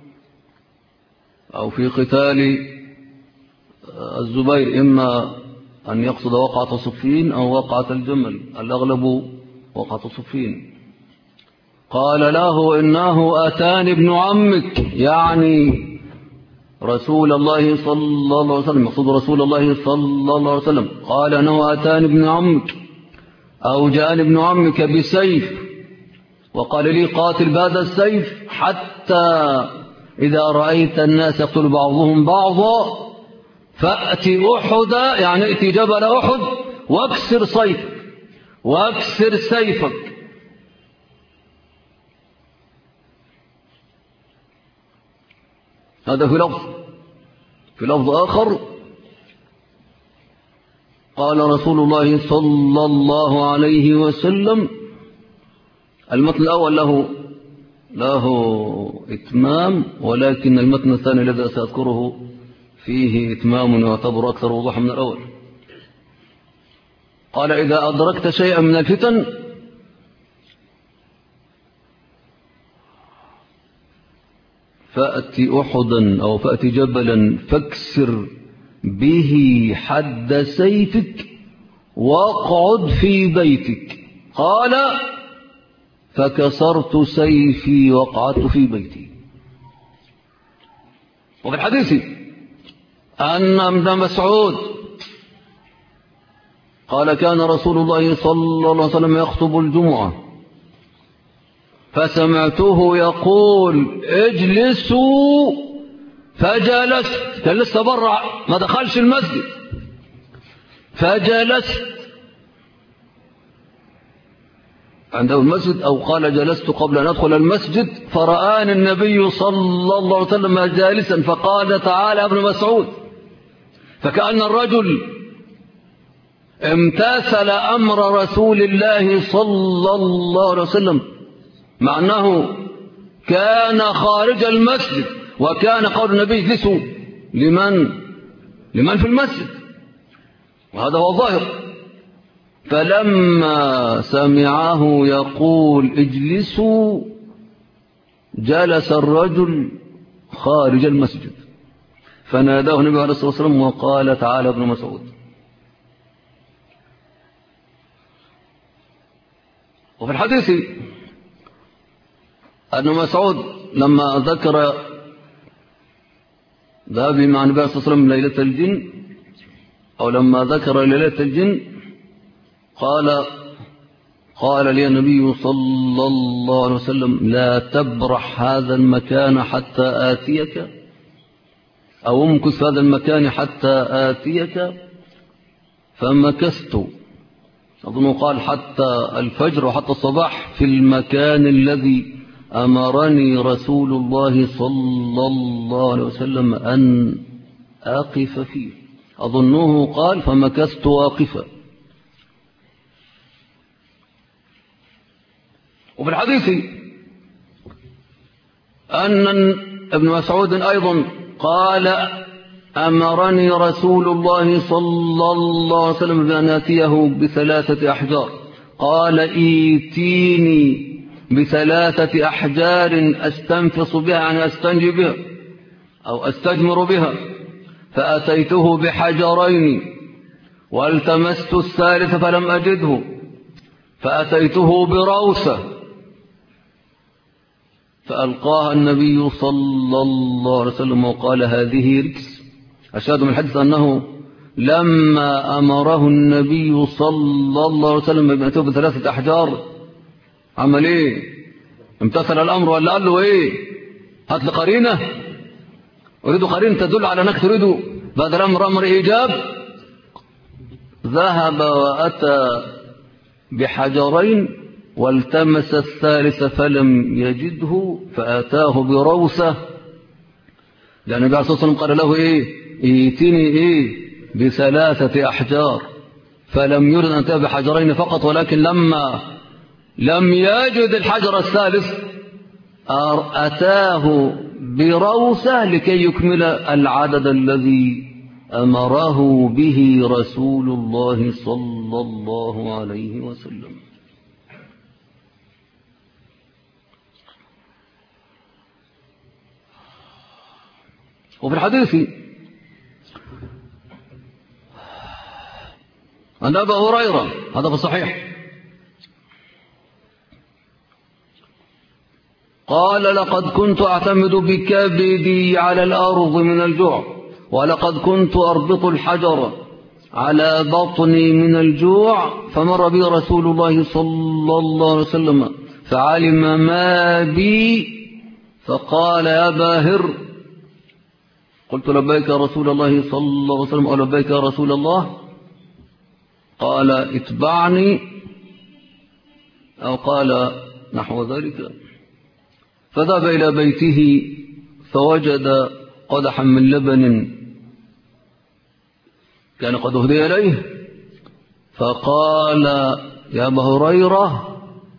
أو في قتال الزبير، إما أن يقصد وقعة صفين أو وقعة الجمل، الأغلب وقعة صفين. قال له: إنه أتاني ابن عمك، يعني رسول الله صلى الله عليه وسلم، يقصد رسول الله صلى الله عليه وسلم. قال: إنه أتاني ابن عمك أو جاءني ابن عمك بسيف، وقال لي: قاتل بهذا السيف حتى إذا رأيت الناس يقتل بعضهم بعضا فأتي أحد، يعني ائتي جبل أحد واكسر صيفك واكسر سيفك. هذا في لفظ. في لفظ آخر: قال رسول الله صلى الله عليه وسلم. المتن الأول له إتمام، ولكن المتن الثاني الذي سأذكره فيه إتمام يعتبر أكثر وضوحا من الأول. قال: إذا أدركت شيئا من الفتن فأت أحدا أو فأت جبلا فاكسر به حد سيفك واقعد في بيتك. قال: فكسرت سيفي وقعدت في بيتي. وفي الحديث أن ابن مسعود قال: كان رسول الله صلى الله عليه وسلم يخطب الجمعة فسمعته يقول: اجلسوا، فجلست. كان لسه برا ما دخلش المسجد، فجلست عنده المسجد، أو قال: جلست قبل أن أدخل المسجد، فرآني النبي صلى الله عليه وسلم جالسا فقال: تعالى يا ابن مسعود. فكأن الرجل امتثل أمر رسول الله صلى الله عليه وسلم، مع أنه كان خارج المسجد، وكان قول النبي: اجلسوا لمن في المسجد، وهذا هو الظاهر. فلما سمعه يقول: اجلسوا، جلس الرجل خارج المسجد، فناداه النبي عليه الصلاة والسلام وقال: تعالى ابن مسعود. وفي الحديث أن مسعود لما ذكر ذهب مع النبي صلى الله عليه وسلم ليلة الجن، أو لما ذكر ليلة الجن، قال لي النبي صلى الله عليه وسلم: لا تبرح هذا المكان حتى آتيك، أو امكث في هذا المكان حتى آتيك. فمكثت، أظن قال حتى الفجر وحتى الصباح، في المكان الذي أمرني رسول الله صلى الله عليه وسلم أن أقف فيه. أظنه قال: فمكثت واقفا. وفي الحديث أن ابن مسعود أيضا قال: أمرني رسول الله صلى الله عليه وسلم بأن آتيه بثلاثة أحجار. قال: إيتيني بثلاثة أحجار أستنفص بها، يعني أستنجي بها أو أستجمر بها. فأتيته بحجرين والتمست الثالث فلم أجده، فأتيته بروثة فألقاها النبي صلى الله عليه وسلم وقال: هذه ركس. أشهد من الحديث أنه لما أمره النبي صلى الله عليه وسلم بأن بثلاثة أحجار عمل إيه؟ امتثل الأمر ولا قال له إيه؟ هات لي قرينة، أريد قرينة تدل على أنك تريد بعد الأمر أمر إيجاب. ذهب وأتى بحجرين والتمس الثالث فلم يجده، فأتاه بروثة، لأن النبي عليه الصلاة والسلام قال له: إيه؟ ائتني بثلاثة أحجار. فلم يرد أن يأتي بحجرين فقط، ولكن لما لم يجد الحجر الثالث أتاه بروثة لكي يكمل العدد الذي أمره به رسول الله صلى الله عليه وسلم. وفي الحديث عن أبي هريرة، هذا في الصحيح، قال: لقد كنت أعتمد بكبدي على الأرض من الجوع، ولقد كنت أربط الحجر على بطني من الجوع، فمر بي رسول الله صلى الله عليه وسلم فعلم ما بي فقال: يا باهر. قلت: لبيك يا رسول الله صلى الله عليه وسلم. أو لبيك يا رسول الله. قال: اتبعني، أو قال نحو ذلك. فذهب إلى بيته فوجد قدحا من لبن كان قد أهدي إليه، فقال يا أبا هريرة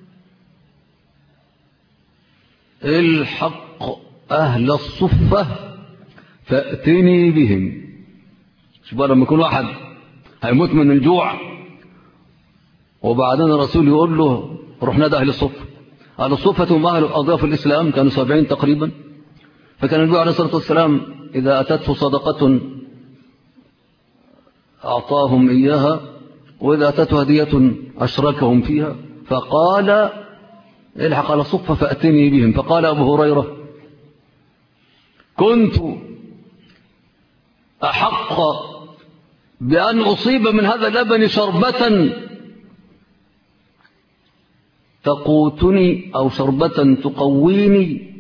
الحق أهل الصفة فأتني بهم. شوف لما يكون واحد هيموت من الجوع وبعدين الرسول يقول له روح نادى أهل الصفة. أهل الصفة هم أهل أضياف الإسلام، كانوا 70 تقريبا. فكان النبي عليه الصلاة والسلام إذا أتته صدقة أعطاهم إياها، وإذا أتته هدية أشركهم فيها. فقال الحق على الصفة فأتني بهم. فقال أبو هريرة كنت أحق بأن أصيب من هذا اللبن شربة تقوتني أو شربة تقويني،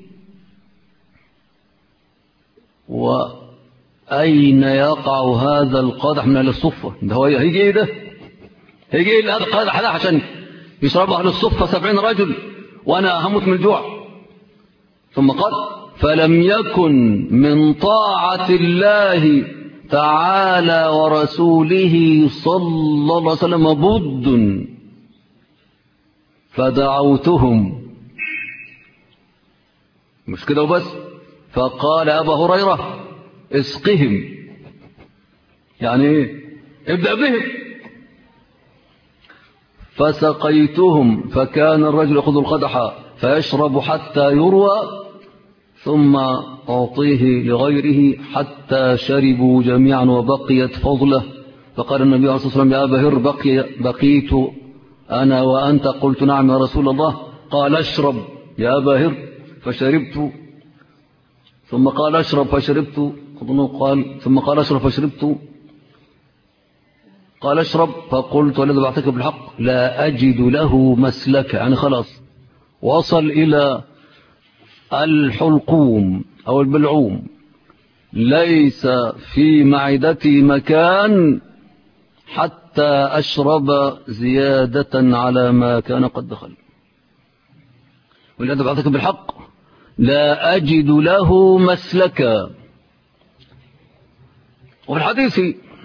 وأين يقع هذا القادح من أهل الصفة؟ ده هو هيجي إيه ده؟ هيجي إيه هذا القادح ده عشان يشرب أهل الصفة 70 رجل وأنا هموت من الجوع؟ ثم قال فلم يكن من طاعة الله تعالى ورسوله صلى الله عليه وسلم بد فدعوتهم. مش كده وبس، فقال أبا هريرة اسقهم، يعني ايه؟ ابدأ بهم. فسقيتهم، فكان الرجل يأخذ القدح فيشرب حتى يروى ثم أعطيه لغيره حتى شربوا جميعا وبقيت فضله. فقال النبي عليه الصلاة والسلام يا أبا هر بقيت أنا وأنت؟ قلت نعم يا رسول الله. قال اشرب يا أبا هر، فشربت. ثم قال اشرب فشربت. ثم قال اشرب فشربت. قال اشرب، فقلت والذي بعثك بالحق لا أجد له مسلك، يعني خلاص وصل إلى الحلقوم أو البلعوم، ليس في معدتي مكان حتى أشرب زيادة على ما كان قد دخل. والذي بعثك بالحق لا أجد له مسلكا. وفي الحديث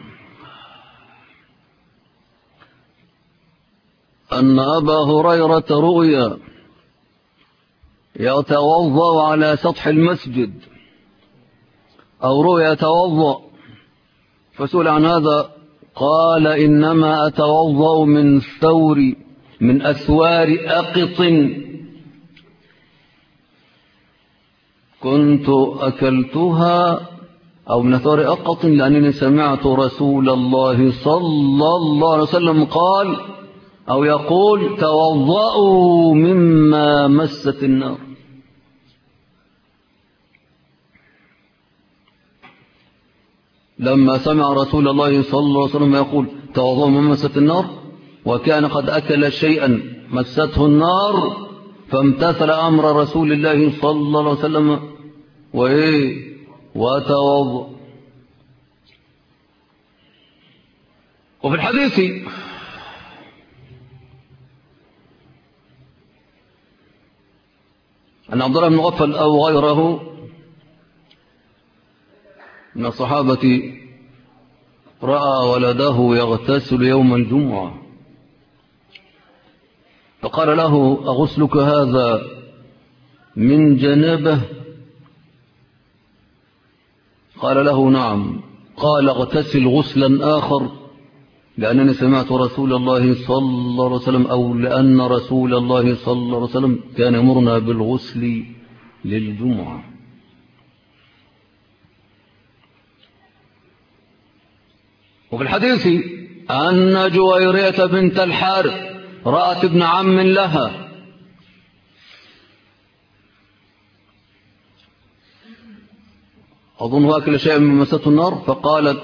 أن أبا هريرة رؤيا يتوضأ على سطح المسجد، أو رؤيا يتوضأ، فسئل عن هذا قال إنما أتوضأ من أثوار أقط كنت أكلتها، أو من أثوار أقط، لأنني سمعت رسول الله صلى الله عليه وسلم قال أو يقول توضأوا مما مست النار. لما سمع رسول الله صلى الله عليه وسلم يقول توضأوا مما مست النار، وكان قد أكل شيئا مسته النار، فامتثل أمر رسول الله صلى الله عليه وسلم وتوضأ. وفي الحديث أن عبد الله بن مغفل أو غيره من الصحابة رأى ولده يغتسل يوم الجمعة، فقال له أغسلك هذا من جنابه؟ قال له نعم. قال اغتسل غسلا آخر، لأنني سمعت رسول الله صلى الله عليه وسلم، أو لأن رسول الله صلى الله عليه وسلم كان يمرنا بالغسل للجمعة. وفي الحديث أن جويرية بنت الحارث رأت ابن عم لها أظن أكل شيئا من مسته النار، فقالت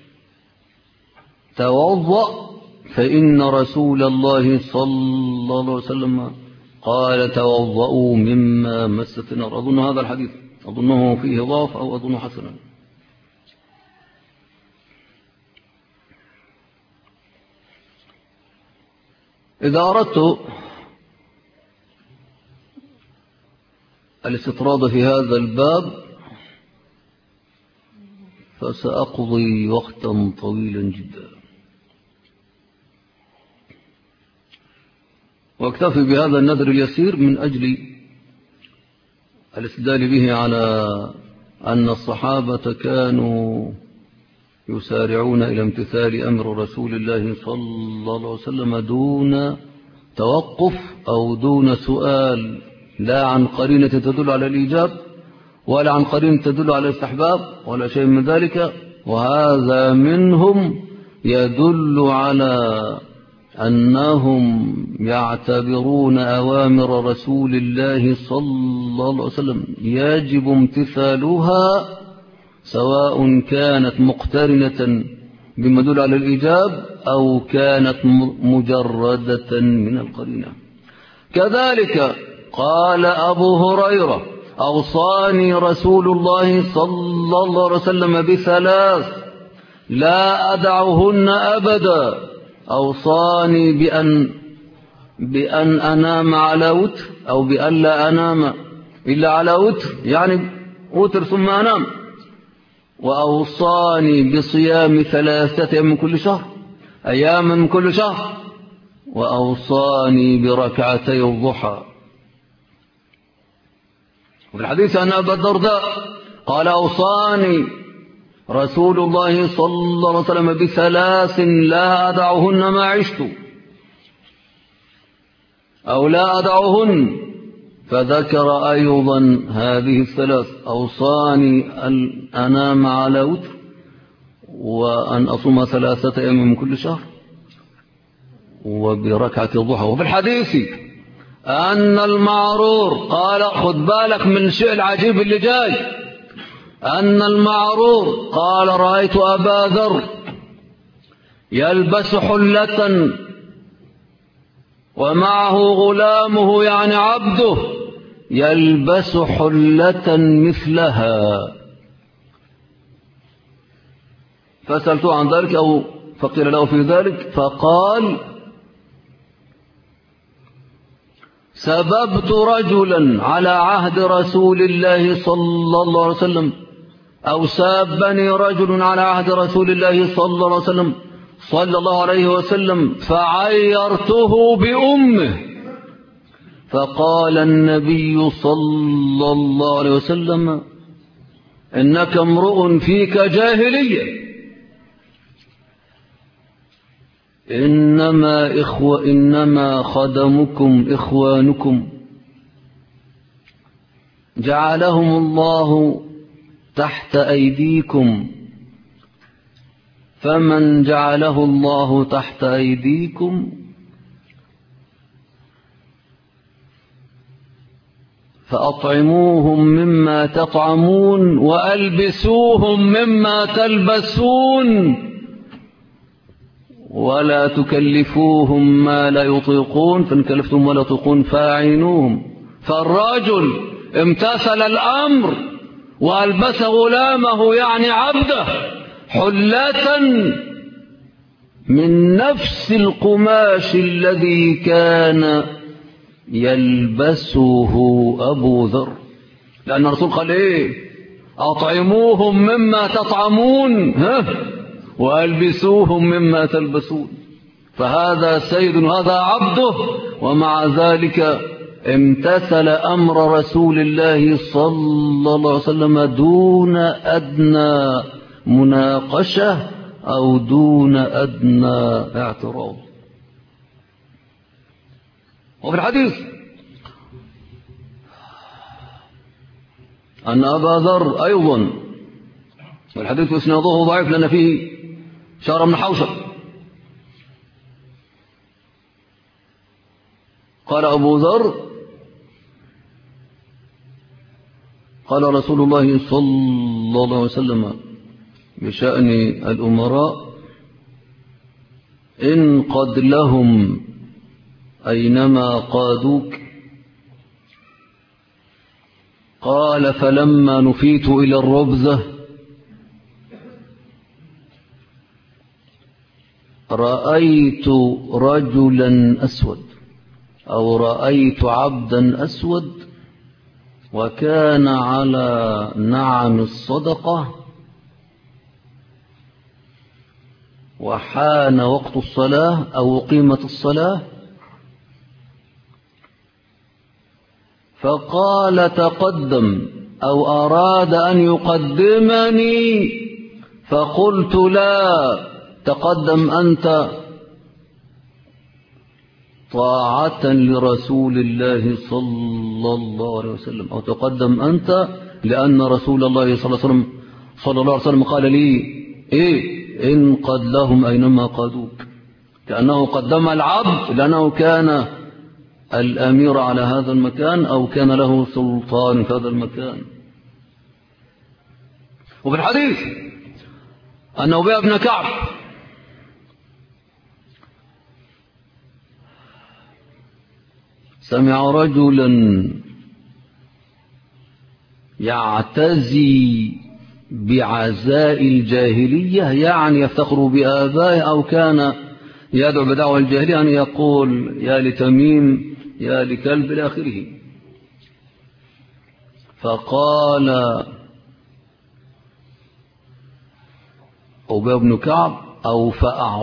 توضأ فإن رسول الله صلى الله عليه وسلم قال توضأوا مما مست النار. أظن هذا الحديث أظنه فيه ضعف أو أظنه حسنا. إذا أردت الاستطراد في هذا الباب فسأقضي وقتا طويلا جدا، واكتفي بهذا النذر اليسير من أجل الاستدلال به على أن الصحابة كانوا يسارعون إلى امتثال أمر رسول الله صلى الله عليه وسلم دون توقف أو دون سؤال، لا عن قرينة تدل على الإيجاب ولا عن قرينة تدل على الاستحباب ولا شيء من ذلك. وهذا منهم يدل على أنهم يعتبرون أوامر رسول الله صلى الله عليه وسلم يجب امتثالها، سواء كانت مقترنة بما يدل على الإيجاب أو كانت مجردة من القرينة. كذلك قال أبو هريرة: أوصاني رسول الله صلى الله عليه وسلم بثلاث لا أدعهن أبدا. أوصاني بأن أنام على وتر، أو بأن لا أنام إلا على وتر، يعني وتر ثم أنام. وأوصاني بصيام 3 أيام من كل شهر، أيام من كل شهر. وأوصاني بركعتي الضحى. وفي الحديث عن أبي الدرداء قال: أوصاني رسول الله صلى الله عليه وسلم ب3 لا أدعهن ما عشت، أو لا أدعهن، فذكر أيضا هذه ال3: أوصاني أن أنام على وتر، وأن أصوم 3 أيام من كل شهر، وبركعة الضحى. وفي الحديث أن المعرور قال، خذ بالك من الشيء العجيب اللي جاي، أن المعرور قال: رأيت أبا ذر يلبس حلة ومعه غلامه يعني عبده يلبس حلة مثلها. فسألته عن ذلك، أو فقيل له في ذلك، فقال: سببت رجلا على عهد رسول الله صلى الله عليه وسلم، أو سابني رجل على عهد رسول الله صلى الله عليه وسلم فعيرته بأمه، فقال النبي صلى الله عليه وسلم: إنك امرؤ فيك جاهلية، إنما خدمكم إخوانكم جعلهم الله تحت أيديكم، فمن جعله الله تحت أيديكم فأطعموهم مما تطعمون وألبسوهم مما تلبسون، ولا تكلفوهم ما لا يطيقون، فإن كلفتم ولا يطيقون فأعينوهم. فالرجل امتثل الأمر وألبس غلامه يعني عبده حلة من نفس القماش الذي كان يلبسه أبو ذر، لأن الرسول قال إيه؟ أطعموهم مما تطعمون وألبسوهم مما تلبسون. فهذا سيد وهذا عبده، ومع ذلك امتثل أمر رسول الله صلى الله عليه وسلم دون أدنى مناقشة أو دون أدنى اعتراض. وفي الحديث أن أبا ذر أيضا، والحديث إسناده ضعيف لأن فيه شهر بن حوشب، قال أبو ذر: قال رسول الله صلى الله عليه وسلم بشأن الأمراء: إن قد لهم أينما قادوك. قال: فلما نفيت إلى الربذة رأيت رجلا أسود، أو رأيت عبدا أسود، وكان على نعم الصدقة، وحان وقت الصلاة أو قيمة الصلاة، فقال تقدم أو أراد أن يقدمني، فقلت لا، تقدم أنت طاعة لرسول الله صلى الله عليه وسلم، أو تقدم أنت لأن رسول الله صلى الله عليه وسلم قال لي إن قد لهم أينما قادوك، كأنه قدم العبد لأنه كان الأمير على هذا المكان أو كان له سلطان في هذا المكان. وفي الحديث أن أبي بن كعب سمع رجلا يعتزي بعزاء الجاهلية، يعني يفتخر بآبائه، أو كان يدعو بدعوى الجاهلية، أن يقول يا لتميم يا لكلب إلى آخره. فقال أبي بن كعب أو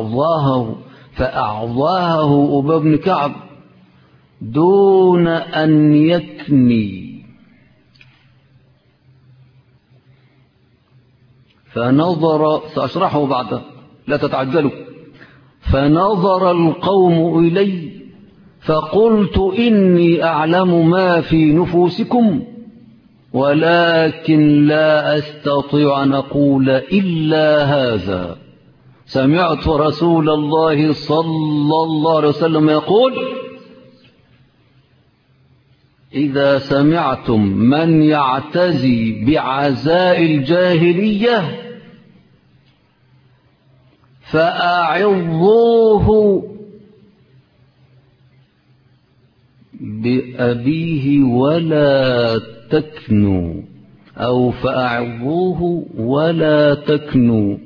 فأعظاه أبي بن كعب دون أن يكني، فنظر، سأشرحه بعد لا تتعجلوا. فنظر القوم إلي فقلت إني أعلم ما في نفوسكم ولكن لا أستطيع أن أقول إلا هذا. سمعت رسول الله صلى الله عليه وسلم يقول إذا سمعتم من يعتزي بعزاء الجاهلية فأعظوه بأبيه ولا تكنوا، أو فأعظوه ولا تكنوا.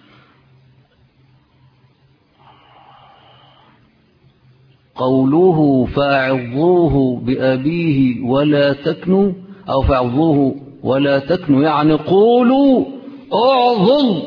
قوله فأعظوه بأبيه ولا تكنوا أو فأعظوه ولا تكنوا يعني قولوا أعظم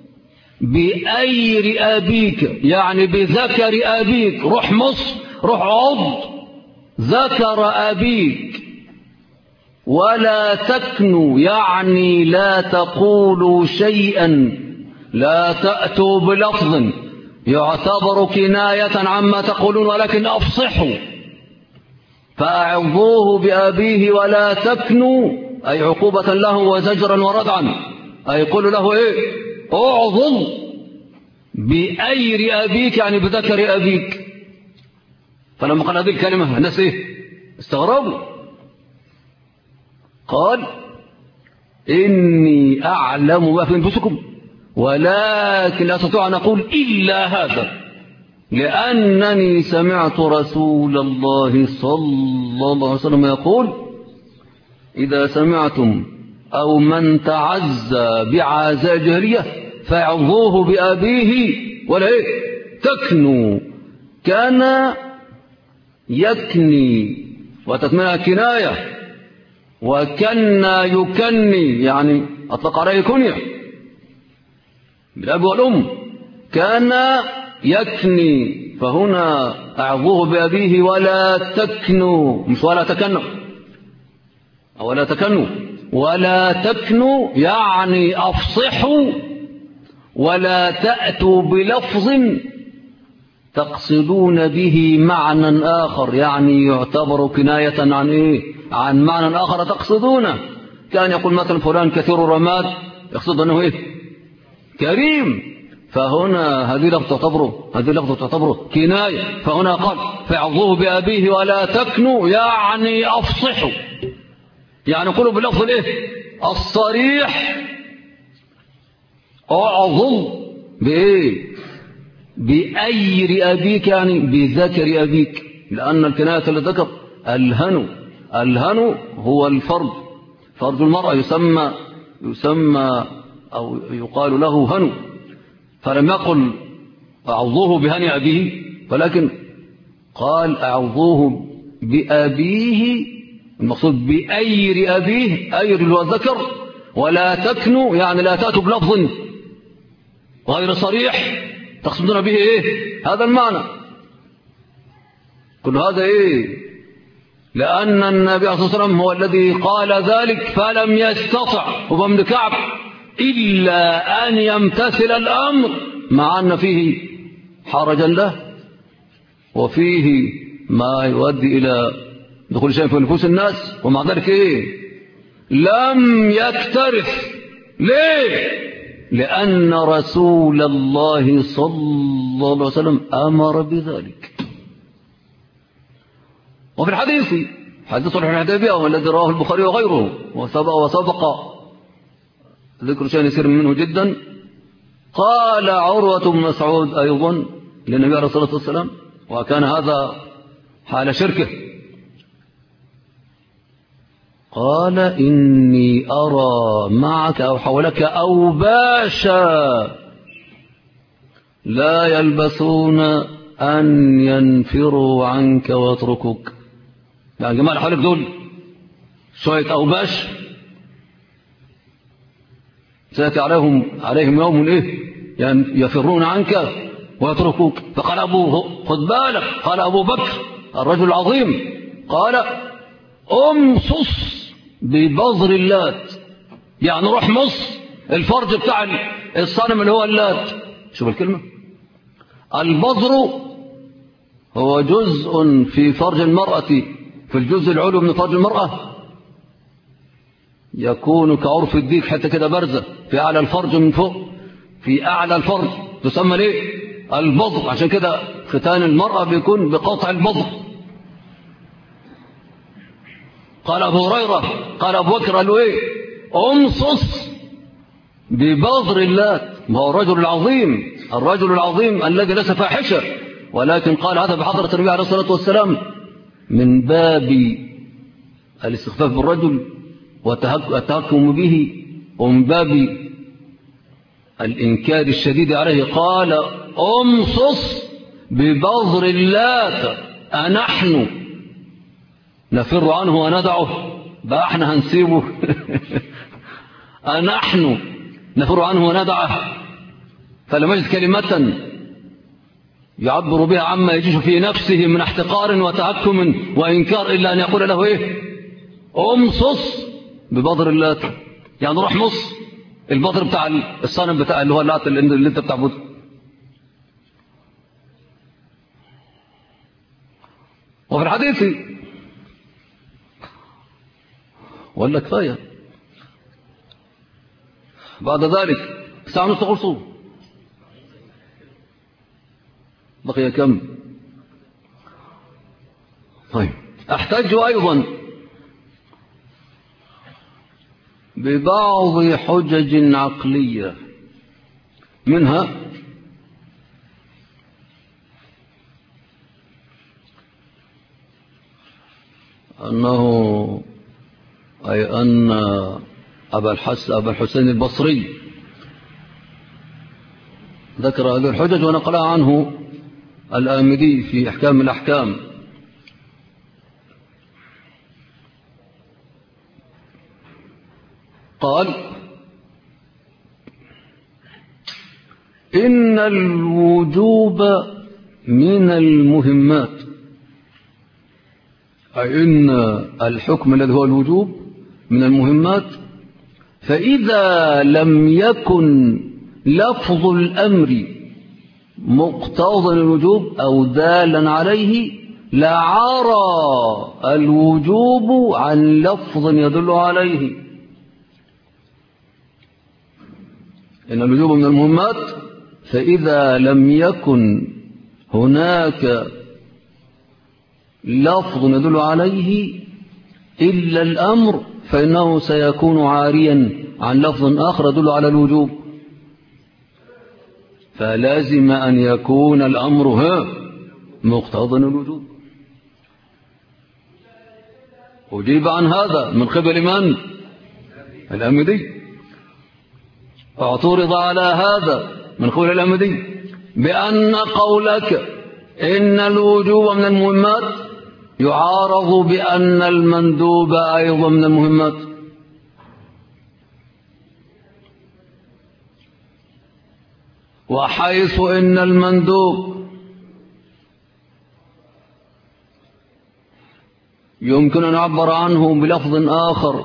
بأير أبيك، يعني بذكر أبيك. روح مصر، روح عض ذكر أبيك. ولا تكنوا يعني لا تقولوا شيئا، لا تأتوا بلفظ يعتبر كناية عما تقولون ولكن أفصحوا. فأعظوه بأبيه ولا تكنوا أي عقوبة له وزجرا وردعا، أي قولوا له أعظم بأير أبيك يعني بذكر أبيك. فلما قال هذه الكلمة الناس استغربوا. قال إني أعلم ما في أنفسكم ولكن لا أستطيع أن أقول إلا هذا، لأنني سمعت رسول الله صلى الله عليه وسلم يقول إذا سمعتم أو من تعزى بعزاء جاهلية فاعظوه بأبيه ولا تكنوا. كان يكني وتتمنى كناية، وكنا يكني يعني أطلق عليه كنية بالأب والأم. كان يكني، فهنا أعظوه بأبيه ولا تكنوا، مش ولا تكنوا أو ولا تكنوا، ولا تكنوا يعني أفصحوا ولا تأتوا بلفظ تقصدون به معنى آخر، يعني يعتبر كناية عن عن معنى آخر تقصدونه. كان يقول مثلا فلان كثير الرماد، يقصد أنه كريم، فهنا هذه لفظة تعتبره كناية. فهنا قال فاعظوه بأبيه ولا تكنوا يعني أفصحوا، يعني قولوا بلفظ الصريح. أعظم بأير أبيك يعني بذكر أبيك، لأن الكناية للذكر الهن هو الفرد، فرد المرأة يسمى أو يقال له هن. فلم يقل أعظوه بهن أبيه، ولكن قال أعظوه بأبيه، المقصود بأير أبيه، أير اللي هو الذكر. ولا تكنوا يعني لا تأتوا بلفظ غير صريح تقصدون به هذا المعنى. كل هذا لأن النبي صلى الله عليه وسلم هو الذي قال ذلك، فلم يستطع أبي بن كعب إلا أن يمتثل الأمر، مع أن فيه حرجا له وفيه ما يؤدي إلى دخول شيء في نفوس الناس، ومع ذلك لم يكترث. ليه؟ لأن رسول الله صلى الله عليه وسلم أمر بذلك. وفي الحديث حديث صلح الحديبية والذي رواه البخاري وغيره، وسبق ذكر شيء يسير منه جدا، قال عروة بن مسعود أيضا للنبي عليه الصلاة والسلام، وكان هذا حال شركه، قال إني أرى معك أو حولك أوباشا لا يلبثون أن ينفروا عنك ويتركوك. يعني جماعة حولك دول شوية أوباش سيأتي عليهم يوم يعني يفرون عنك ويتركوك. فقال خذ بالك، قال أبو بكر الرجل العظيم، قال امصص ببذر اللات، يعني روح مص الفرج بتاع الصنم اللي هو اللات. شوف الكلمة، البذر هو جزء في فرج المرأة، في الجزء العلوي من فرج المرأة يكون كعرف الديك، حتى كده برزة في أعلى الفرج من فوق، في أعلى الفرج تسمى البذر. عشان كده ختان المرأة بيكون بقطع البذر. قال أبو هريرة، قال أبو بكر، قالوا امصص ببذر اللات. ما هو الرجل العظيم الذي ليس فاحشة، ولكن قال هذا بحضرة النبي عليه الصلاة والسلام من باب الاستخفاف بالرجل والتهكم به، ومن باب الإنكار الشديد عليه. قال امصص ببذر اللات أنحن نفر عنه وندعه؟ بقى احنا هنسيبه؟ أنحن نفر عنه وندعه؟ فلم يجد كلمة يعبر بها عما يجيش في نفسه من احتقار وتهكم وإنكار إلا أن يقول له امصص ببذر اللات، يعني روح مص البذر بتاع الصنم بتاع اللي هو اللات اللي انت بتعبده. وفي الحديث ولا كفاية بعد ذلك ساعة ونص خلصوا، بقي كم؟ طيب، احتج أيضا ببعض حجج عقلية، منها أنه أي أن أبا الحسين البصري ذكر هذه الحجج ونقلها عنه الآمدي في إحكام الأحكام. قال إن الوجوب من المهمات، أي إن الحكم الذي هو الوجوب من المهمات، فإذا لم يكن لفظ الأمر مقتضى الوجوب أو دالا عليه لعرى الوجوب عن لفظ يدل عليه. إن الوجوب من المهمات، فإذا لم يكن هناك لفظ يدل عليه إلا الأمر، فإنه سيكون عاريا عن لفظ آخر يدل على الوجوب، فلازم أن يكون الأمر مقتضى الوجوب. أجيب عن هذا من قبل من؟ الأمدي. اعترض على هذا من قبل الأمدي بأن قولك إن الوجوب من المهمات يعارض بأن المندوب أيضا من المهمات. وحيث إن المندوب يمكن أن يعبر عنه بلفظ آخر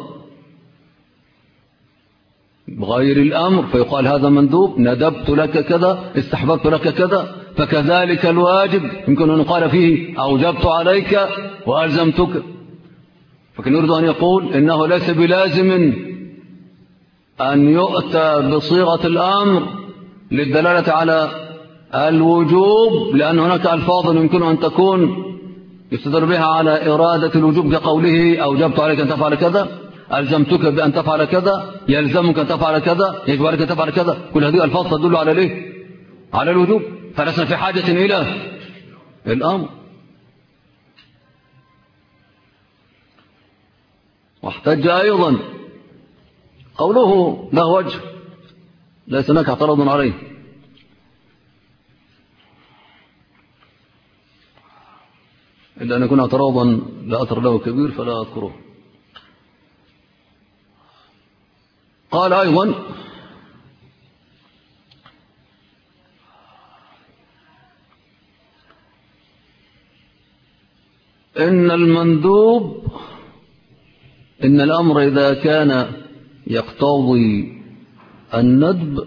بغير الأمر فيقال هذا مندوب، ندبت لك كذا، استحببت لك كذا. فكذلك الواجب يمكن أن يقال فيه أوجبت عليك وألزمتك. فكان يريد أن يقول إنه ليس بلازم أن يؤتى بصيغة الأمر للدلالة على الوجوب، لأن هناك ألفاظ يمكن أن تكون يستدل بها على إرادة الوجوب كقوله أوجبت عليك أن تفعل كذا، ألزمتك بأن تفعل كذا، يلزمك أن تفعل كذا، يجب عليك أن تفعل كذا. كل هذه الألفاظ تدل على ليه؟ على الوجوب. فلسنا في حاجة إلى الأمر. واحتج أيضا قوله له وجه ليس هناك اعتراض عليه، إلا أن يكون اعتراضا لا أثر له كبير فلا أذكره. قال أيضا إن المندوب إن الأمر إذا كان يقتضي الندب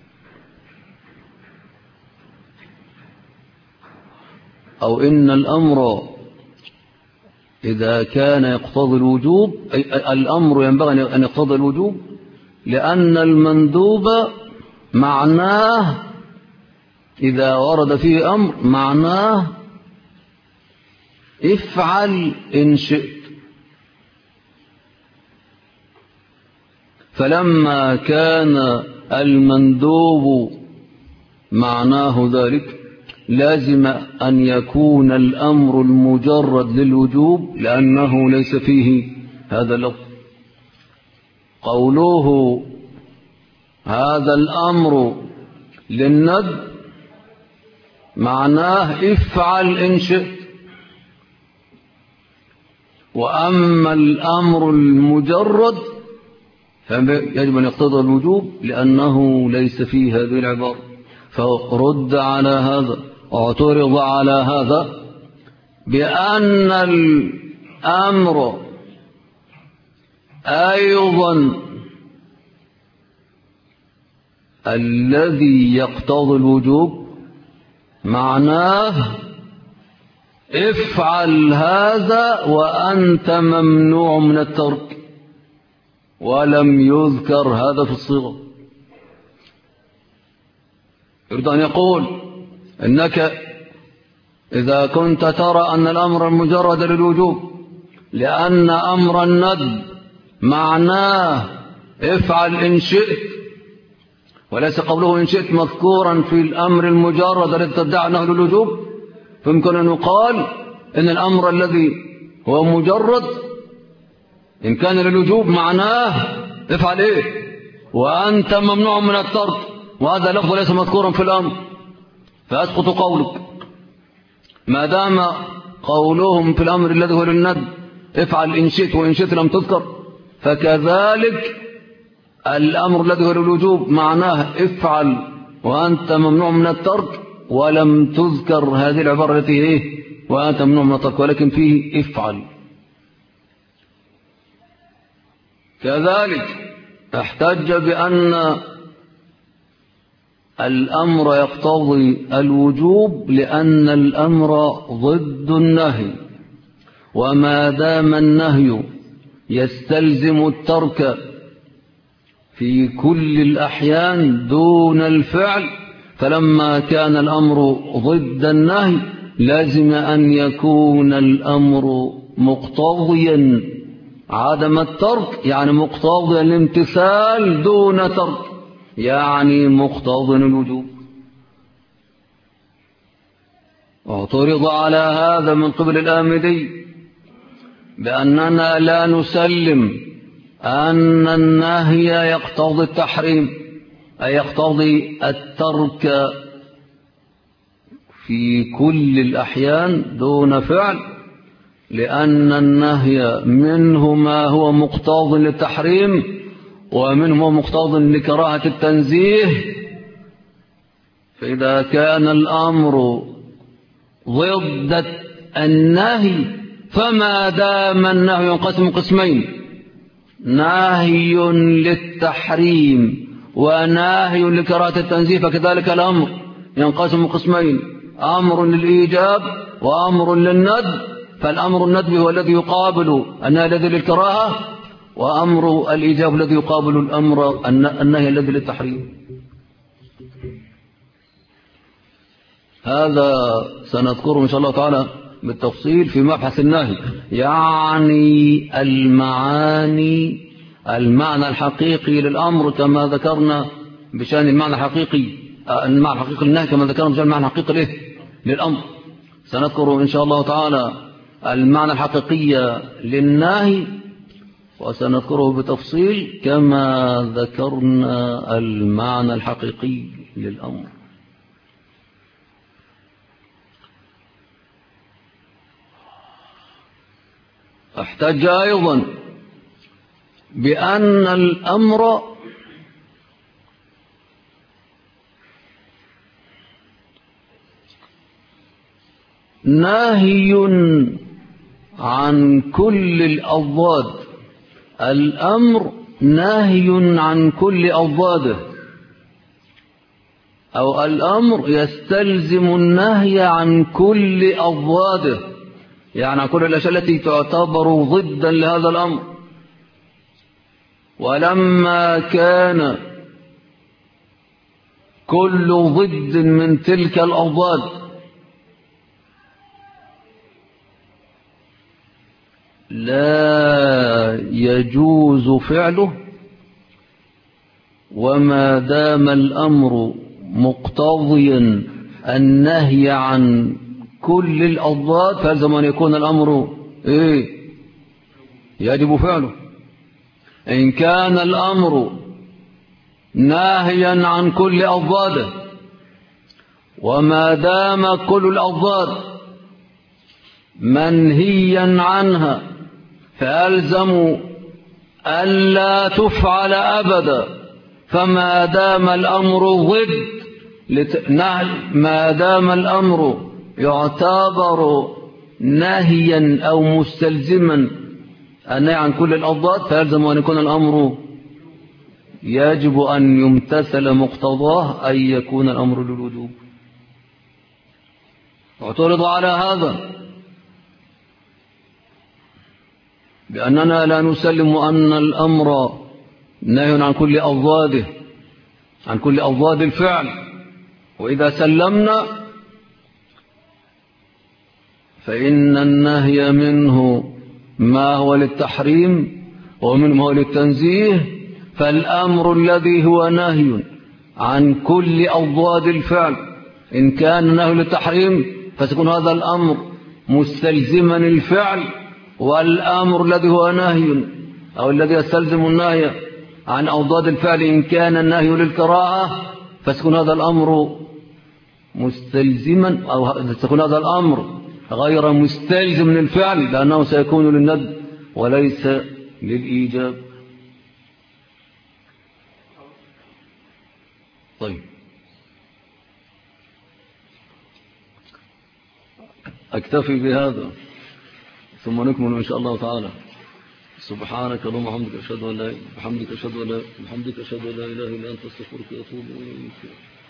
أو إن الأمر إذا كان يقتضي الوجوب، الأمر ينبغي أن يقتضي الوجوب، لأن المندوب معناه إذا ورد فيه أمر معناه افعل إن شئت. فلما كان المندوب معناه ذلك لازم أن يكون الأمر المجرد للوجوب، لأنه ليس فيه هذا اللفظ. قوله هذا الأمر للندب معناه افعل إن شئت. وأما الأمر المجرد فيجب أن يقتضي الوجوب لأنه ليس فيه هذه العبارة. فرد على هذا، اعترض على هذا بأن الأمر أيضا الذي يقتضي الوجوب معناه افعل هذا وأنت ممنوع من الترك، ولم يذكر هذا في الصيغة. يريد أن يقول إنك إذا كنت ترى أن الأمر المجرد للوجوب لأن أمر الندب معناه افعل إن شئت، وليس قوله إن شئت مذكورا في الأمر المجرد الذي تدعي أنه للوجوب، فيمكن أن يقال إن الأمر الذي هو مجرد إن كان للوجوب معناه افعل إيه وأنت ممنوع من الترك، وهذا لفظ ليس مذكورا في الأمر، فأسقط قولك. ما دام قولهم في الأمر الذي هو للندب افعل إن شئت وإن شئت لم تذكر، فكذلك الأمر الذي هو للوجوب معناه افعل وأنت ممنوع من الترك، ولم تذكر هذه العبارة التي إيه وأنت ممنوع من الترك، ولكن فيه افعل. كذلك احتج بأن الأمر يقتضي الوجوب لأن الأمر ضد النهي، وما دام النهي يستلزم الترك في كل الأحيان دون الفعل، فلما كان الأمر ضد النهي لازم أن يكون الأمر مقتضيا عدم الترك، يعني مقتضيا الامتثال دون ترك، يعني مقتضى الوجوب. اعترض على هذا من قبل الآمدي بأننا لا نسلم أن النهي يقتضي التحريم، أي يقتضي الترك في كل الأحيان دون فعل، لأن النهي منه ما هو مقتضى للتحريم ومنه ما هو مقتضى لكراهة التنزيه. فإذا كان الأمر ضد النهي فما دام النهي ينقسم قسمين: نهي للتحريم ونهي لكراهة التنزيه، فكذلك الأمر ينقسم قسمين: أمر للإيجاب وأمر للندب، فالأمر الندب هو الذي يقابل النهي الذي للكراهة، وأمر الإيجاب الذي يقابل النهي الذي للتحريم. هذا سنذكره إن شاء الله تعالى بالتفصيل في مبحث النهي، يعني المعنى الحقيقي للأمر كما ذكرنا بشأن المعنى الحقيقي للنهي كما ذكرنا بشأن المعنى الحقيقي للأمر. سنذكر إن شاء الله تعالى المعنى الحقيقي للنهي، وسنذكره بتفصيل كما ذكرنا المعنى الحقيقي للأمر. احتج أيضا بأن الأمر ناهي عن كل الأضداد، الأمر ناهي عن كل أضداده، أو الأمر يستلزم النهي عن كل أضداده، يعني عن كل الأشياء التي تعتبر ضدا لهذا الأمر. ولما كان كل ضد من تلك الأضداد لا يجوز فعله، وما دام الأمر مقتضيا النهي عن كل الأضداد فلزم أن يكون الأمر يجب فعله. إن كان الأمر ناهيا عن كل أضداده، وما دام كل الأضداد منهيا عنها فألزم ألا تفعل أبدا، فما دام الأمر ما دام الأمر يعتبر نهيا أو مستلزما النهي عن كل الأضداد فيلزم أن يكون الأمر يجب أن يمتثل مقتضاه، أن يكون الأمر للوجوب. واعترض على هذا بأننا لا نسلم أن الأمر نهي عن كل أضداده، عن كل أضداد الفعل، وإذا سلمنا فإن النهي منه ما هو للتحريم ومنه ما هو للتنزيه، فالأمر الذي هو نهي عن كل أضداد الفعل إن كان نهي للتحريم فسيكون هذا الأمر مستلزما الفعل، والأمر الذي هو نهي أو الذي يستلزم النهي عن أضداد الفعل إن كان النهي للكراهة فسيكون هذا الأمر مستلزما، أو سيكون هذا الأمر غير مستلزم للفعل لأنه سيكون للندب وليس للإيجاب. طيب، أكتفي بهذا ثم نكمل إن شاء الله تعالى. سبحانك اللهم وبحمدك أشهد أن لا إله إلا أنت أستغفرك وأتوب إليك.